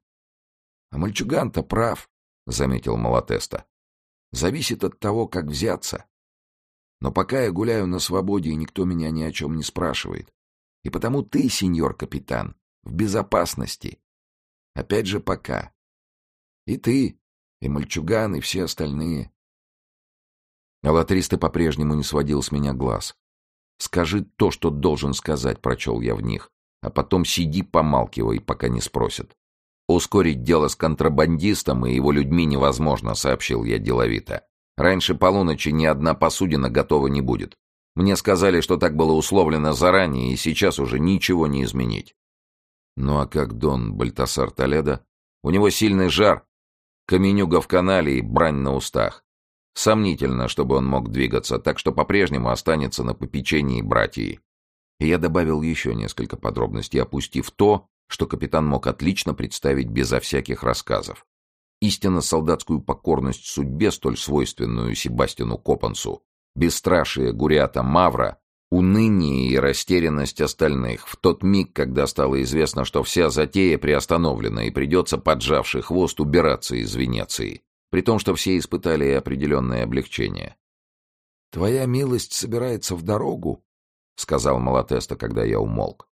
— А мальчуган-то прав, — заметил Малатеста. — Зависит от того, как взяться. Но пока я гуляю на свободе, и никто меня ни о чем не спрашивает. И потому ты, сеньор капитан, в безопасности. Опять же, пока. И ты, и мальчуган, и все остальные. Алатриста по-прежнему не сводил с меня глаз. «Скажи то, что должен сказать», — прочел я в них, «а потом сиди, помалкивай, пока не спросят». «Ускорить дело с контрабандистом и его людьми невозможно», — сообщил я деловито. «Раньше полуночи ни одна посудина готова не будет. Мне сказали, что так было условлено заранее, и сейчас уже ничего не изменить». «Ну а как Дон Бальтасар Толедо? У него сильный жар, каменюга в канале и брань на устах. Сомнительно, чтобы он мог двигаться, так что по-прежнему останется на попечении братьи». И я добавил еще несколько подробностей, опустив то, что капитан мог отлично представить безо всяких рассказов. Истинно солдатскую покорность судьбе, столь свойственную Себастьяну Копансу, бесстрашие Гуриата Мавра, уныние и растерянность остальных в тот миг, когда стало известно, что вся затея приостановлена и придется, поджавший хвост, убираться из Венеции, при том, что все испытали определенное облегчение. «Твоя милость собирается в дорогу», — сказал Малатеста, когда я умолк.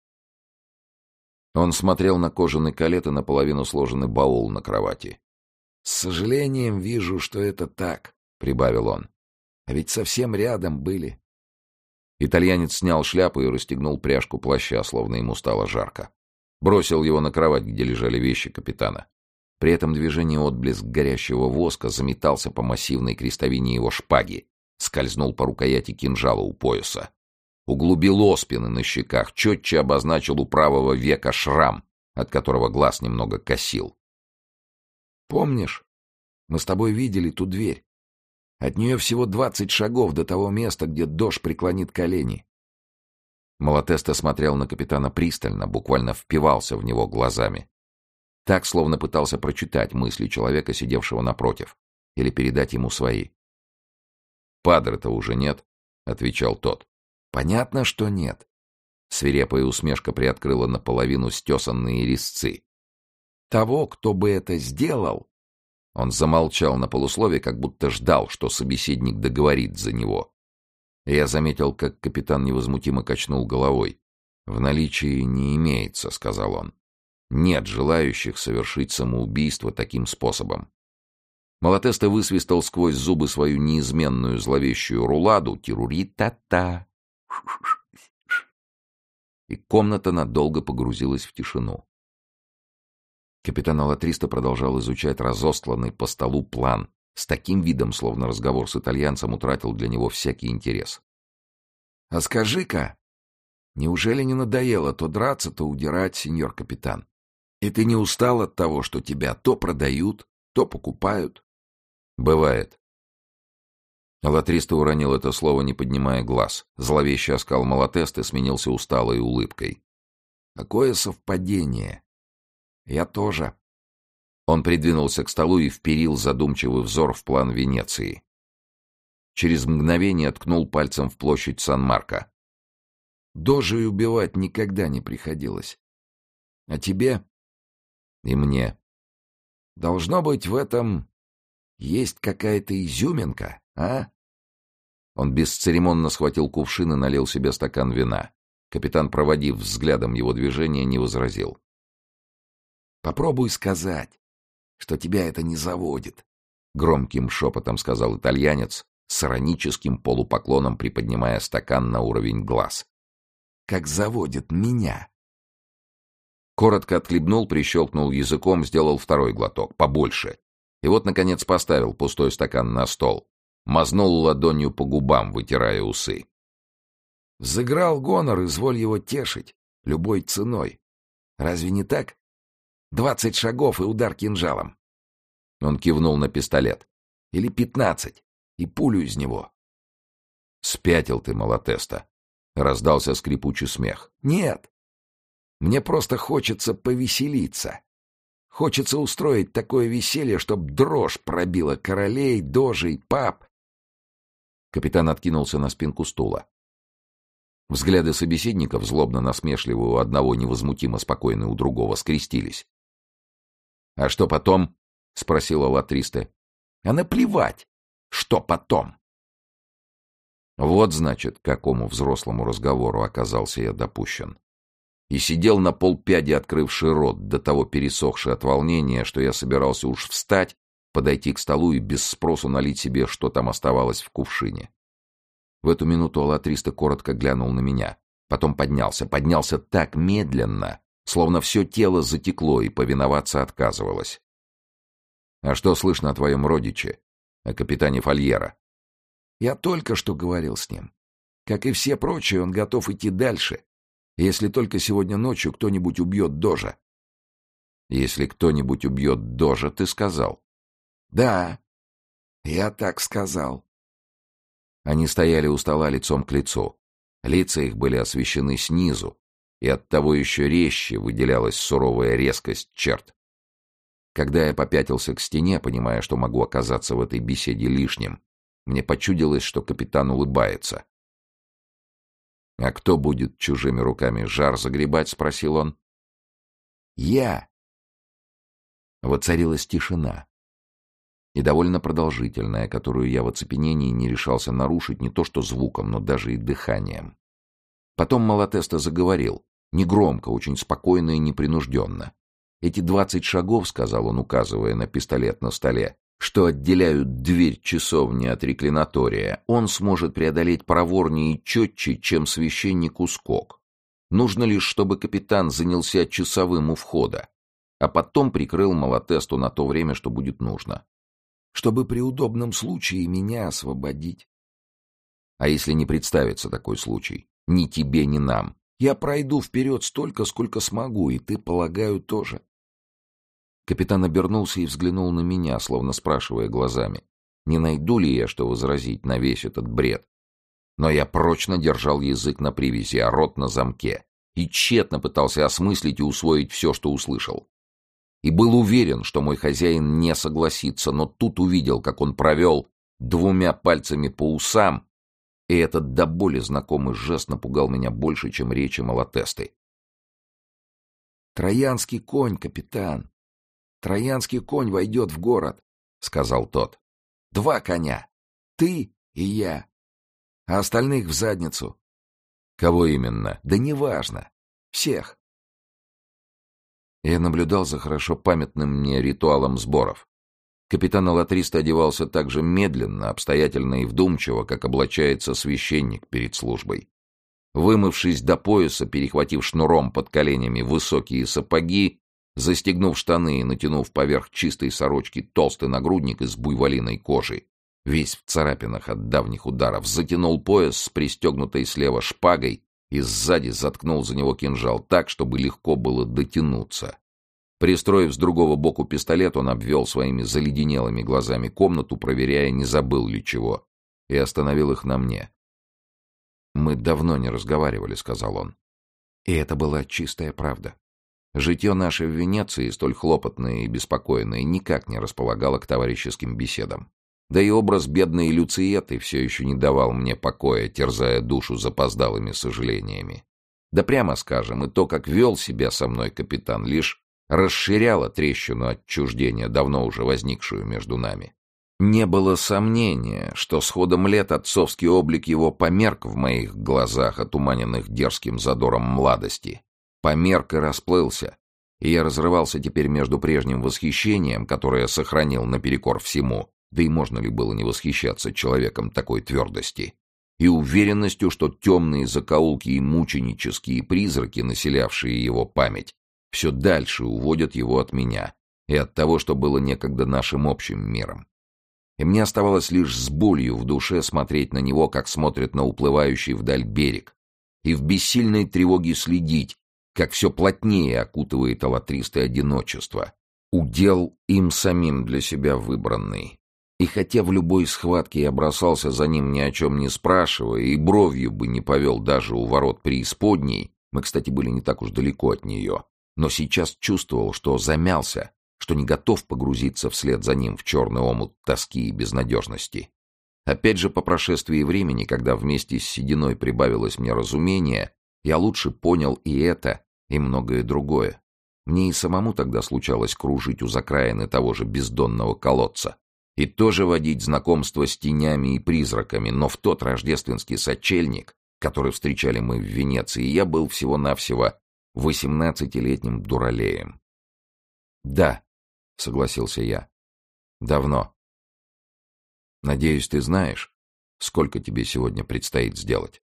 Он смотрел на кожаный калет и наполовину сложенный баул на кровати. «С сожалением вижу, что это так», — прибавил он. «А ведь совсем рядом были». Итальянец снял шляпу и расстегнул пряжку плаща, словно ему стало жарко. Бросил его на кровать, где лежали вещи капитана. При этом движении отблеск горящего воска заметался по массивной крестовине его шпаги, скользнул по рукояти кинжала у пояса. Углубил оспины на щеках, четче обозначил у правого века шрам, от которого глаз немного косил. «Помнишь, мы с тобой видели ту дверь? От нее всего двадцать шагов до того места, где Дож преклонит колени». Малатеста смотрел на капитана пристально, буквально впивался в него глазами. Так, словно пытался прочитать мысли человека, сидевшего напротив, или передать ему свои. «Падре-то уже нет», — отвечал тот. «Понятно, что нет». Свирепая усмешка приоткрыла наполовину стесанные резцы. «Того, кто бы это сделал...» Он замолчал на полуслове, как будто ждал, что собеседник договорит за него. Я заметил, как капитан невозмутимо качнул головой. «В наличии не имеется», — сказал он. «Нет желающих совершить самоубийство таким способом». Малатеста высвистал сквозь зубы свою неизменную зловещую руладу «Тирури-та-та». И комната надолго погрузилась в тишину. Капитан Алатриста продолжал изучать разостланный по столу план с таким видом, словно разговор с итальянцем утратил для него всякий интерес. «А скажи-ка, Неужели не надоело то драться, то удирать, сеньор капитан? И ты не устал от того, что тебя то продают, то покупают? Бывает. Алатристо уронил это слово, не поднимая глаз. Зловеще оскал Малатесты сменился усталой улыбкой. Какое совпадение. Я тоже. Он придвинулся к столу и вперил задумчивый взор в план Венеции. Через мгновение ткнул пальцем в площадь Сан-Марко. Дожей убивать никогда не приходилось. А тебе? И мне. Должно быть, в этом есть какая-то изюминка, а? Он бесцеремонно схватил кувшин и налил себе стакан вина. Капитан, проводив взглядом его движение, не возразил. «Попробуй сказать, что тебя это не заводит», — громким шепотом сказал итальянец, с ироническим полупоклоном приподнимая стакан на уровень глаз. «Как заводит меня». Коротко отхлебнул, прищелкнул языком, сделал второй глоток, побольше. И вот, наконец, поставил пустой стакан на стол. Мазнул ладонью по губам, вытирая усы. «Взыграл гонор, изволь его тешить, любой ценой. Разве не так? Двадцать шагов и удар кинжалом». Он кивнул на пистолет. «Или пятнадцать, и пулю из него». «Спятил ты, Малатеста!» — раздался скрипучий смех. «Нет, мне просто хочется повеселиться. Хочется устроить такое веселье, чтоб дрожь пробила королей, дожей, пап». Капитан откинулся на спинку стула. Взгляды собеседников, злобно-насмешливые у одного, невозмутимо спокойные у другого, скрестились. «А что потом?» — спросила Латристе. «А наплевать, что потом?» Вот, значит, к какому взрослому разговору оказался я допущен. И сидел на полпяди, открывший рот, до того пересохший от волнения, что я собирался уж встать, подойти к столу и без спросу налить себе, что там оставалось в кувшине. В эту минуту Алатристо коротко глянул на меня. Потом поднялся. Поднялся так медленно, словно все тело затекло и повиноваться отказывалось. «А что слышно о твоем родиче, о капитане Фольера?» «Я только что говорил с ним. Как и все прочие, он готов идти дальше, если только сегодня ночью кто-нибудь убьет Дожа». «Если кто-нибудь убьет Дожа, ты сказал?» «Да, я так сказал». Они стояли у стола лицом к лицу. Лица их были освещены снизу, и оттого еще резче выделялась суровая резкость черт. Когда я попятился к стене, понимая, что могу оказаться в этой беседе лишним, мне почудилось, что капитан улыбается. «А кто будет чужими руками жар загребать?» — спросил он. «Я». Воцарилась тишина. И довольно продолжительная, которую я в оцепенении не решался нарушить не то что звуком, но даже и дыханием. Потом Малатеста заговорил, негромко, очень спокойно и непринужденно. «Эти двадцать шагов, — сказал он, указывая на пистолет на столе, — что отделяют дверь часовни от реклинатория, он сможет преодолеть проворнее и четче, чем священник ускок. Нужно лишь, чтобы капитан занялся часовым у входа, а потом прикрыл Малатесту на то время, что будет нужно. Чтобы при удобном случае меня освободить». «А если не представится такой случай? Ни тебе, ни нам». «Я пройду вперед столько, сколько смогу, и ты, полагаю, тоже». Капитан обернулся и взглянул на меня, словно спрашивая глазами, не найду ли я что возразить на весь этот бред. Но я прочно держал язык на привязи, а рот на замке, и тщетно пытался осмыслить и усвоить все, что услышал. И был уверен, что мой хозяин не согласится, но тут увидел, как он провел двумя пальцами по усам, и этот до боли знакомый жест напугал меня больше, чем речи Малатесты. «Троянский конь, капитан. Троянский конь войдет в город», — сказал тот. «Два коня. Ты и я. А остальных в задницу». «Кого именно?» «Да неважно. Всех». Я наблюдал за хорошо памятным мне ритуалом сборов. Капитан Алатристо одевался так же медленно, обстоятельно и вдумчиво, как облачается священник перед службой. Вымывшись до пояса, перехватив шнуром под коленями высокие сапоги, застегнув штаны и натянув поверх чистой сорочки толстый нагрудник из буйволиной кожи, весь в царапинах от давних ударов, затянул пояс с пристегнутой слева шпагой и сзади заткнул за него кинжал так, чтобы легко было дотянуться. Пристроив с другого боку пистолет, он обвел своими заледенелыми глазами комнату, проверяя, не забыл ли чего, и остановил их на мне. «Мы давно не разговаривали», — сказал он. И это была чистая правда. Житье наше в Венеции, столь хлопотное и беспокойное, никак не располагало к товарищеским беседам. Да и образ бедной Люциеты все еще не давал мне покоя, терзая душу запоздалыми сожалениями. Да прямо скажем, и то, как вел себя со мной капитан, лишь расширяло трещину отчуждения, давно уже возникшую между нами. Не было сомнения, что с ходом лет отцовский облик его померк в моих глазах, отуманенных дерзким задором младости. Померк и расплылся, и я разрывался теперь между прежним восхищением, которое сохранил наперекор всему, да и можно ли было не восхищаться человеком такой твердости, и уверенностью, что темные закоулки и мученические призраки, населявшие его память, все дальше уводят его от меня и от того, что было некогда нашим общим миром. И мне оставалось лишь с болью в душе смотреть на него, как смотрят на уплывающий вдаль берег, и в бессильной тревоге следить, как все плотнее окутывает алатристое одиночество, удел им самим для себя выбранный. И хотя в любой схватке я бросался за ним ни о чем не спрашивая, и бровью бы не повел даже у ворот преисподней, мы, кстати, были не так уж далеко от нее, но сейчас чувствовал, что замялся, что не готов погрузиться вслед за ним в черный омут тоски и безнадежности. Опять же, по прошествии времени, когда вместе с сединой прибавилось мне разумение, я лучше понял и это, и многое другое. Мне и самому тогда случалось кружить у закраины того же бездонного колодца и тоже водить знакомство с тенями и призраками, но в тот рождественский сочельник, который встречали мы в Венеции, я был всего-навсего восемнадцатилетним дуралеем. «Да», — согласился я, — «давно. Надеюсь, ты знаешь, сколько тебе сегодня предстоит сделать».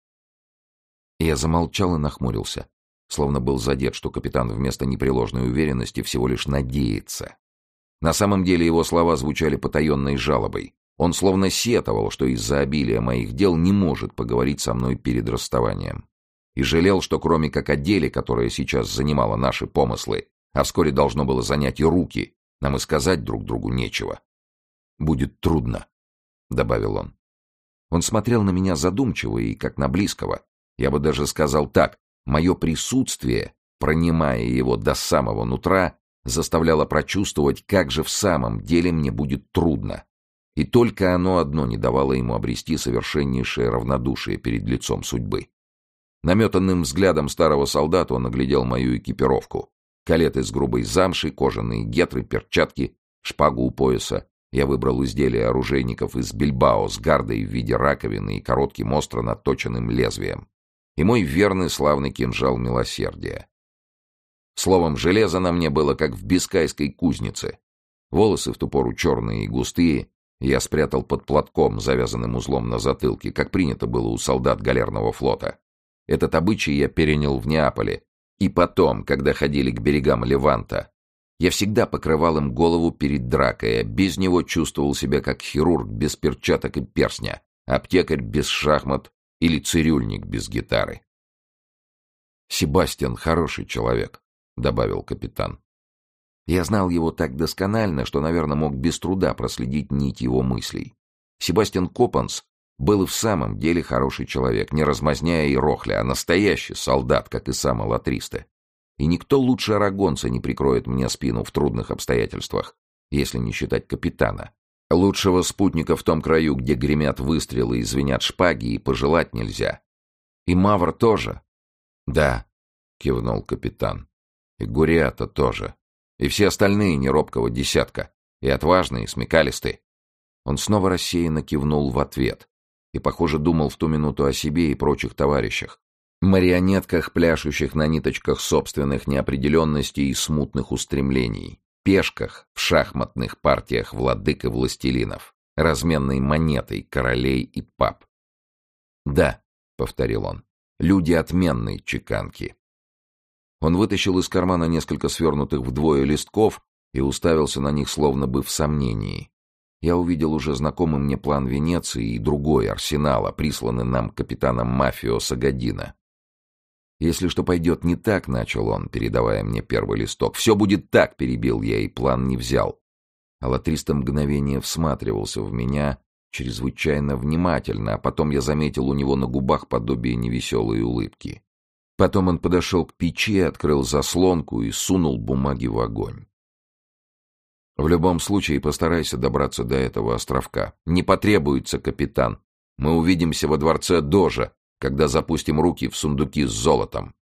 Я замолчал и нахмурился, словно был задет, что капитан вместо непреложной уверенности всего лишь надеется. На самом деле его слова звучали потаенной жалобой. Он словно сетовал, что из-за обилия моих дел не может поговорить со мной перед расставанием. И жалел, что кроме как о деле, которое сейчас занимало наши помыслы, а вскоре должно было занять и руки, нам и сказать друг другу нечего. «Будет трудно», — добавил он. Он смотрел на меня задумчиво и как на близкого. Я бы даже сказал так, мое присутствие, пронимая его до самого нутра, заставляло прочувствовать, как же в самом деле мне будет трудно. И только оно одно не давало ему обрести совершеннейшее равнодушие перед лицом судьбы. Наметанным взглядом старого солдата он оглядел мою экипировку. Калет из грубой замши, кожаные гетры, перчатки, шпагу у пояса. Я выбрал изделия оружейников из Бильбао с гардой в виде раковины и коротким остро наточенным лезвием. И мой верный славный кинжал милосердия. Словом, железо на мне было как в бискайской кузнице. Волосы в ту пору черные и густые я спрятал под платком, завязанным узлом на затылке, как принято было у солдат галерного флота. Этот обычай я перенял в Неаполе. И потом, когда ходили к берегам Леванта, я всегда покрывал им голову перед дракой, а без него чувствовал себя как хирург без перчаток и перстня, аптекарь без шахмат или цирюльник без гитары. «Себастьян хороший человек», — добавил капитан. Я знал его так досконально, что, наверное, мог без труда проследить нить его мыслей. Себастьян Копанс был и в самом деле хороший человек, не размазняя и рохля, а настоящий солдат, как и сам Алатристе. И никто лучше арагонца не прикроет мне спину в трудных обстоятельствах, если не считать капитана. Лучшего спутника в том краю, где гремят выстрелы и звенят шпаги, и пожелать нельзя. И Мавр тоже. Да, кивнул капитан. И Гуриата тоже. И все остальные неробкого десятка. И отважные, и смекалистые. Он снова рассеянно кивнул в ответ. И, похоже, думал в ту минуту о себе и прочих товарищах. Марионетках, пляшущих на ниточках собственных неопределенностей и смутных устремлений. Пешках в шахматных партиях владык и властелинов. Разменной монетой королей и пап. «Да», — повторил он, — «люди отменной чеканки». Он вытащил из кармана несколько свернутых вдвое листков и уставился на них словно бы в сомнении. Я увидел уже знакомый мне план Венеции и другой арсенала, присланный нам капитаном Мафио Сагадино. «Если что пойдет не так», — начал он, передавая мне первый листок. «Все будет так», — перебил я и план не взял. Алатриста мгновение всматривался в меня чрезвычайно внимательно, а потом я заметил у него на губах подобие невеселой улыбки. Потом он подошел к печи, открыл заслонку и сунул бумаги в огонь. «В любом случае постарайся добраться до этого островка. Не потребуется, капитан. Мы увидимся во дворце Дожа, когда запустим руки в сундуки с золотом».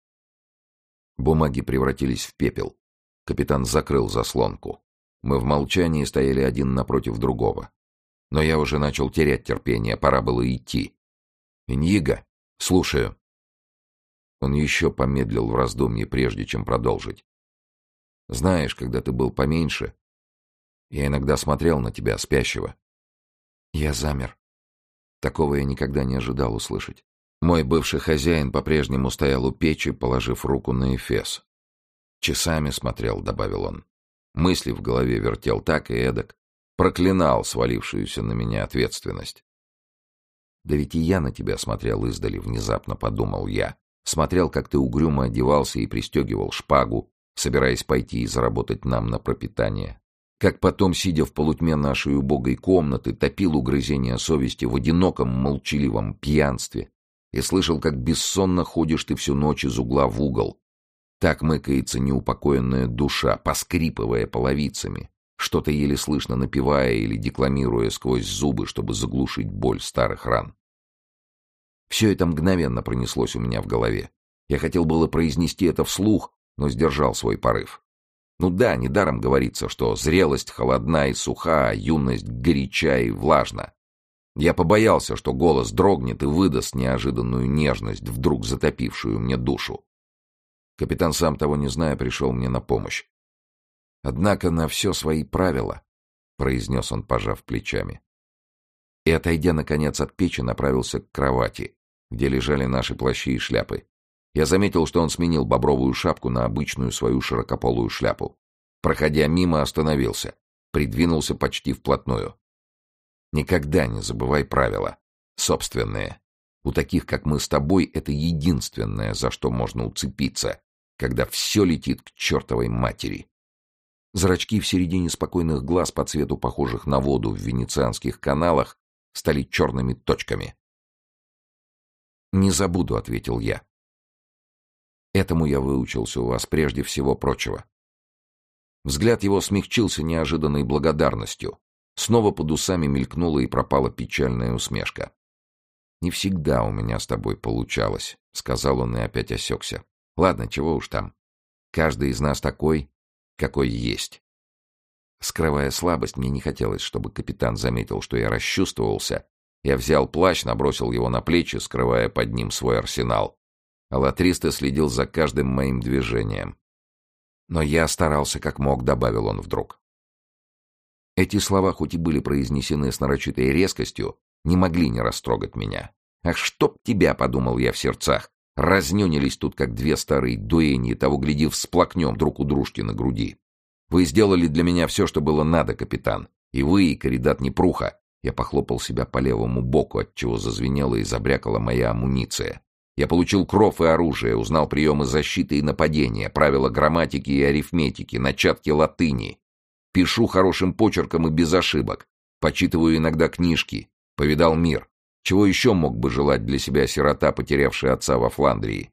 Бумаги превратились в пепел. Капитан закрыл заслонку. Мы в молчании стояли один напротив другого. Но я уже начал терять терпение, пора было идти. «Иньиго, слушаю». Он еще помедлил в раздумье, прежде чем продолжить. «Знаешь, когда ты был поменьше, я иногда смотрел на тебя, спящего». Я замер. Такого я никогда не ожидал услышать. Мой бывший хозяин по-прежнему стоял у печи, положив руку на эфес. «Часами смотрел», — добавил он. Мысли в голове вертел так и эдак. Проклинал свалившуюся на меня ответственность. «Да ведь и я на тебя смотрел издали», — внезапно подумал я. Смотрел, как ты угрюмо одевался и пристегивал шпагу, собираясь пойти и заработать нам на пропитание. Как потом, сидя в полутьме нашей убогой комнаты, топил угрызения совести в одиноком молчаливом пьянстве и слышал, как бессонно ходишь ты всю ночь из угла в угол. Так мыкается неупокоенная душа, поскрипывая половицами, что-то еле слышно напевая или декламируя сквозь зубы, чтобы заглушить боль старых ран. Все это мгновенно пронеслось у меня в голове. Я хотел было произнести это вслух, но сдержал свой порыв. Ну да, недаром говорится, что зрелость холодна и суха, а юность горяча и влажна. Я побоялся, что голос дрогнет и выдаст неожиданную нежность, вдруг затопившую мне душу. Капитан, сам того не зная, пришел мне на помощь. «Однако на все свои правила», — произнес он, пожав плечами. И, отойдя, наконец, от печи, направился к кровати, где лежали наши плащи и шляпы. Я заметил, что он сменил бобровую шапку на обычную свою широкополую шляпу. Проходя мимо, остановился, придвинулся почти вплотную. «Никогда не забывай правила. Собственные. У таких, как мы с тобой, это единственное, за что можно уцепиться, когда все летит к чертовой матери». Зрачки в середине спокойных глаз, по цвету похожих на воду в венецианских каналах, стали черными точками. «Не забуду», — ответил я. «Этому я выучился у вас прежде всего прочего». Взгляд его смягчился неожиданной благодарностью. Снова под усами мелькнула и пропала печальная усмешка. «Не всегда у меня с тобой получалось», — сказал он и опять осекся. «Ладно, чего уж там. Каждый из нас такой, какой есть». Скрывая слабость, мне не хотелось, чтобы капитан заметил, что я расчувствовался. Я взял плащ, набросил его на плечи, скрывая под ним свой арсенал. Алатриста следил за каждым моим движением. «Но я старался как мог», — добавил он вдруг. Эти слова, хоть и были произнесены с нарочитой резкостью, не могли не растрогать меня. «Ах, чтоб тебя!» — подумал я в сердцах. Разнюнились тут, как две старые дуэньи, того гляди, всплакнем друг у дружки на груди. «Вы сделали для меня все, что было надо, капитан. И вы, и Коридат Непруха». Я похлопал себя по левому боку, отчего зазвенела и забрякала моя амуниция. Я получил кров и оружие, узнал приемы защиты и нападения, правила грамматики и арифметики, начатки латыни. Пишу хорошим почерком и без ошибок. Почитываю иногда книжки. Повидал мир. Чего еще мог бы желать для себя сирота, потерявший отца во Фландрии?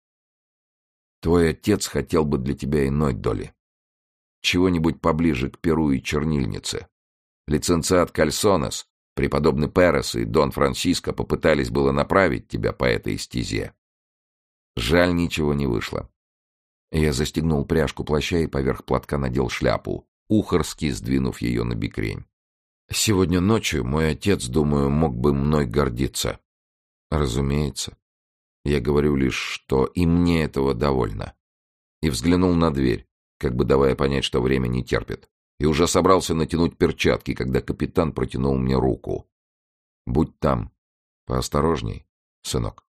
Твой отец хотел бы для тебя иной доли. Чего-нибудь поближе к перу и чернильнице. Лиценциат Кальсонес, преподобный Перес и Дон Франсиско попытались было направить тебя по этой стезе. Жаль, ничего не вышло. Я застегнул пряжку плаща и поверх платка надел шляпу, ухорски сдвинув ее на бикрень. Сегодня ночью мой отец, думаю, мог бы мной гордиться. Разумеется. Я говорю лишь, что и мне этого довольно. И взглянул на дверь, как бы давая понять, что время не терпит. И уже собрался натянуть перчатки, когда капитан протянул мне руку. «Будь там. Поосторожней, сынок».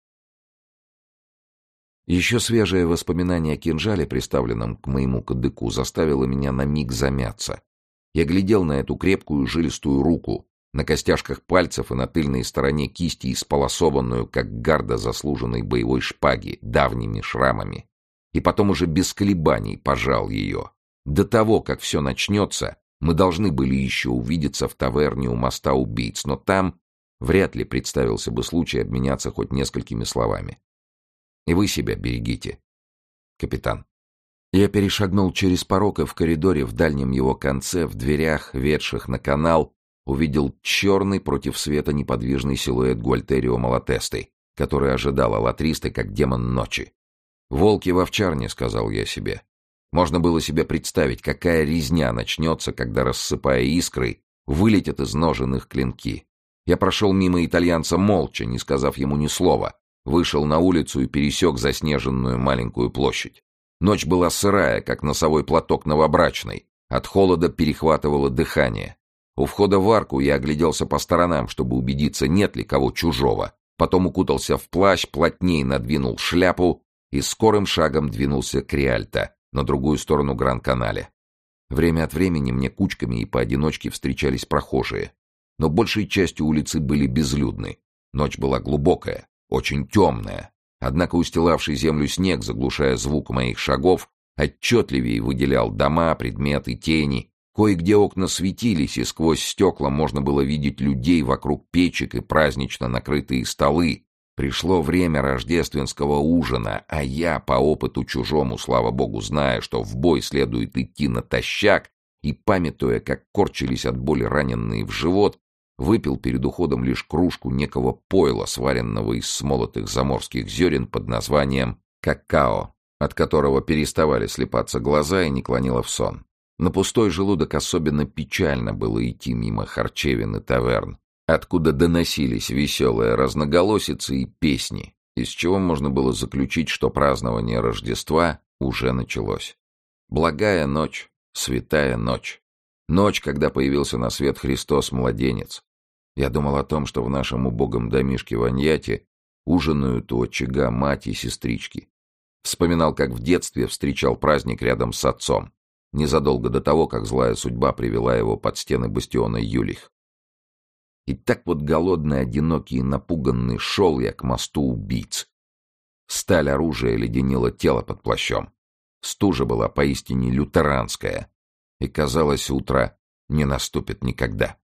Еще свежее воспоминание о кинжале, приставленном к моему кадыку, заставило меня на миг замяться. Я глядел на эту крепкую жилистую руку, На костяшках пальцев и на тыльной стороне кисти исполосованную, как гарда заслуженной боевой шпаги, давними шрамами. И потом уже без колебаний пожал ее. До того, как все начнется, мы должны были еще увидеться в таверне у моста убийц, но там вряд ли представился бы случай обменяться хоть несколькими словами. И вы себя берегите, капитан. Я перешагнул через порог и в коридоре в дальнем его конце, в дверях, ведших на канал, увидел черный против света неподвижный силуэт Гуальтерио Малатесты, который ожидал Алатристы как демон ночи. «Волки в овчарне», — сказал я себе. Можно было себе представить, какая резня начнется, когда, рассыпая искры, вылетят из ножен их клинки. Я прошел мимо итальянца молча, не сказав ему ни слова, вышел на улицу и пересек заснеженную маленькую площадь. Ночь была сырая, как носовой платок новобрачной. От холода перехватывало дыхание. У входа в арку я огляделся по сторонам, чтобы убедиться, нет ли кого чужого. Потом укутался в плащ, плотней надвинул шляпу и скорым шагом двинулся к Риальто, на другую сторону Гран-Канале. Время от времени мне кучками и поодиночке встречались прохожие. Но большей частью улицы были безлюдны. Ночь была глубокая, очень темная. Однако устилавший землю снег, заглушая звук моих шагов, отчетливее выделял дома, предметы, тени. Кое-где окна светились, и сквозь стекла можно было видеть людей вокруг печек и празднично накрытые столы. Пришло время рождественского ужина, а я, по опыту чужому, слава богу, зная, что в бой следует идти натощак, и, памятуя, как корчились от боли раненые в живот, выпил перед уходом лишь кружку некого пойла, сваренного из смолотых заморских зерен под названием «какао», от которого переставали слепаться глаза и не клонило в сон. На пустой желудок особенно печально было идти мимо харчевин и таверн, откуда доносились веселые разноголосицы и песни, из чего можно было заключить, что празднование Рождества уже началось. Благая ночь, святая ночь. Ночь, когда появился на свет Христос-младенец. Я думал о том, что в нашем убогом домишке в Аньяте ужинают у очага мать и сестрички. Вспоминал, как в детстве встречал праздник рядом с отцом, незадолго до того, как злая судьба привела его под стены бастиона Юлих. И так вот голодный, одинокий и напуганный шел я к мосту убийц. Сталь оружия леденила тело под плащом. Стужа была поистине лютеранская, и, казалось, утро не наступит никогда.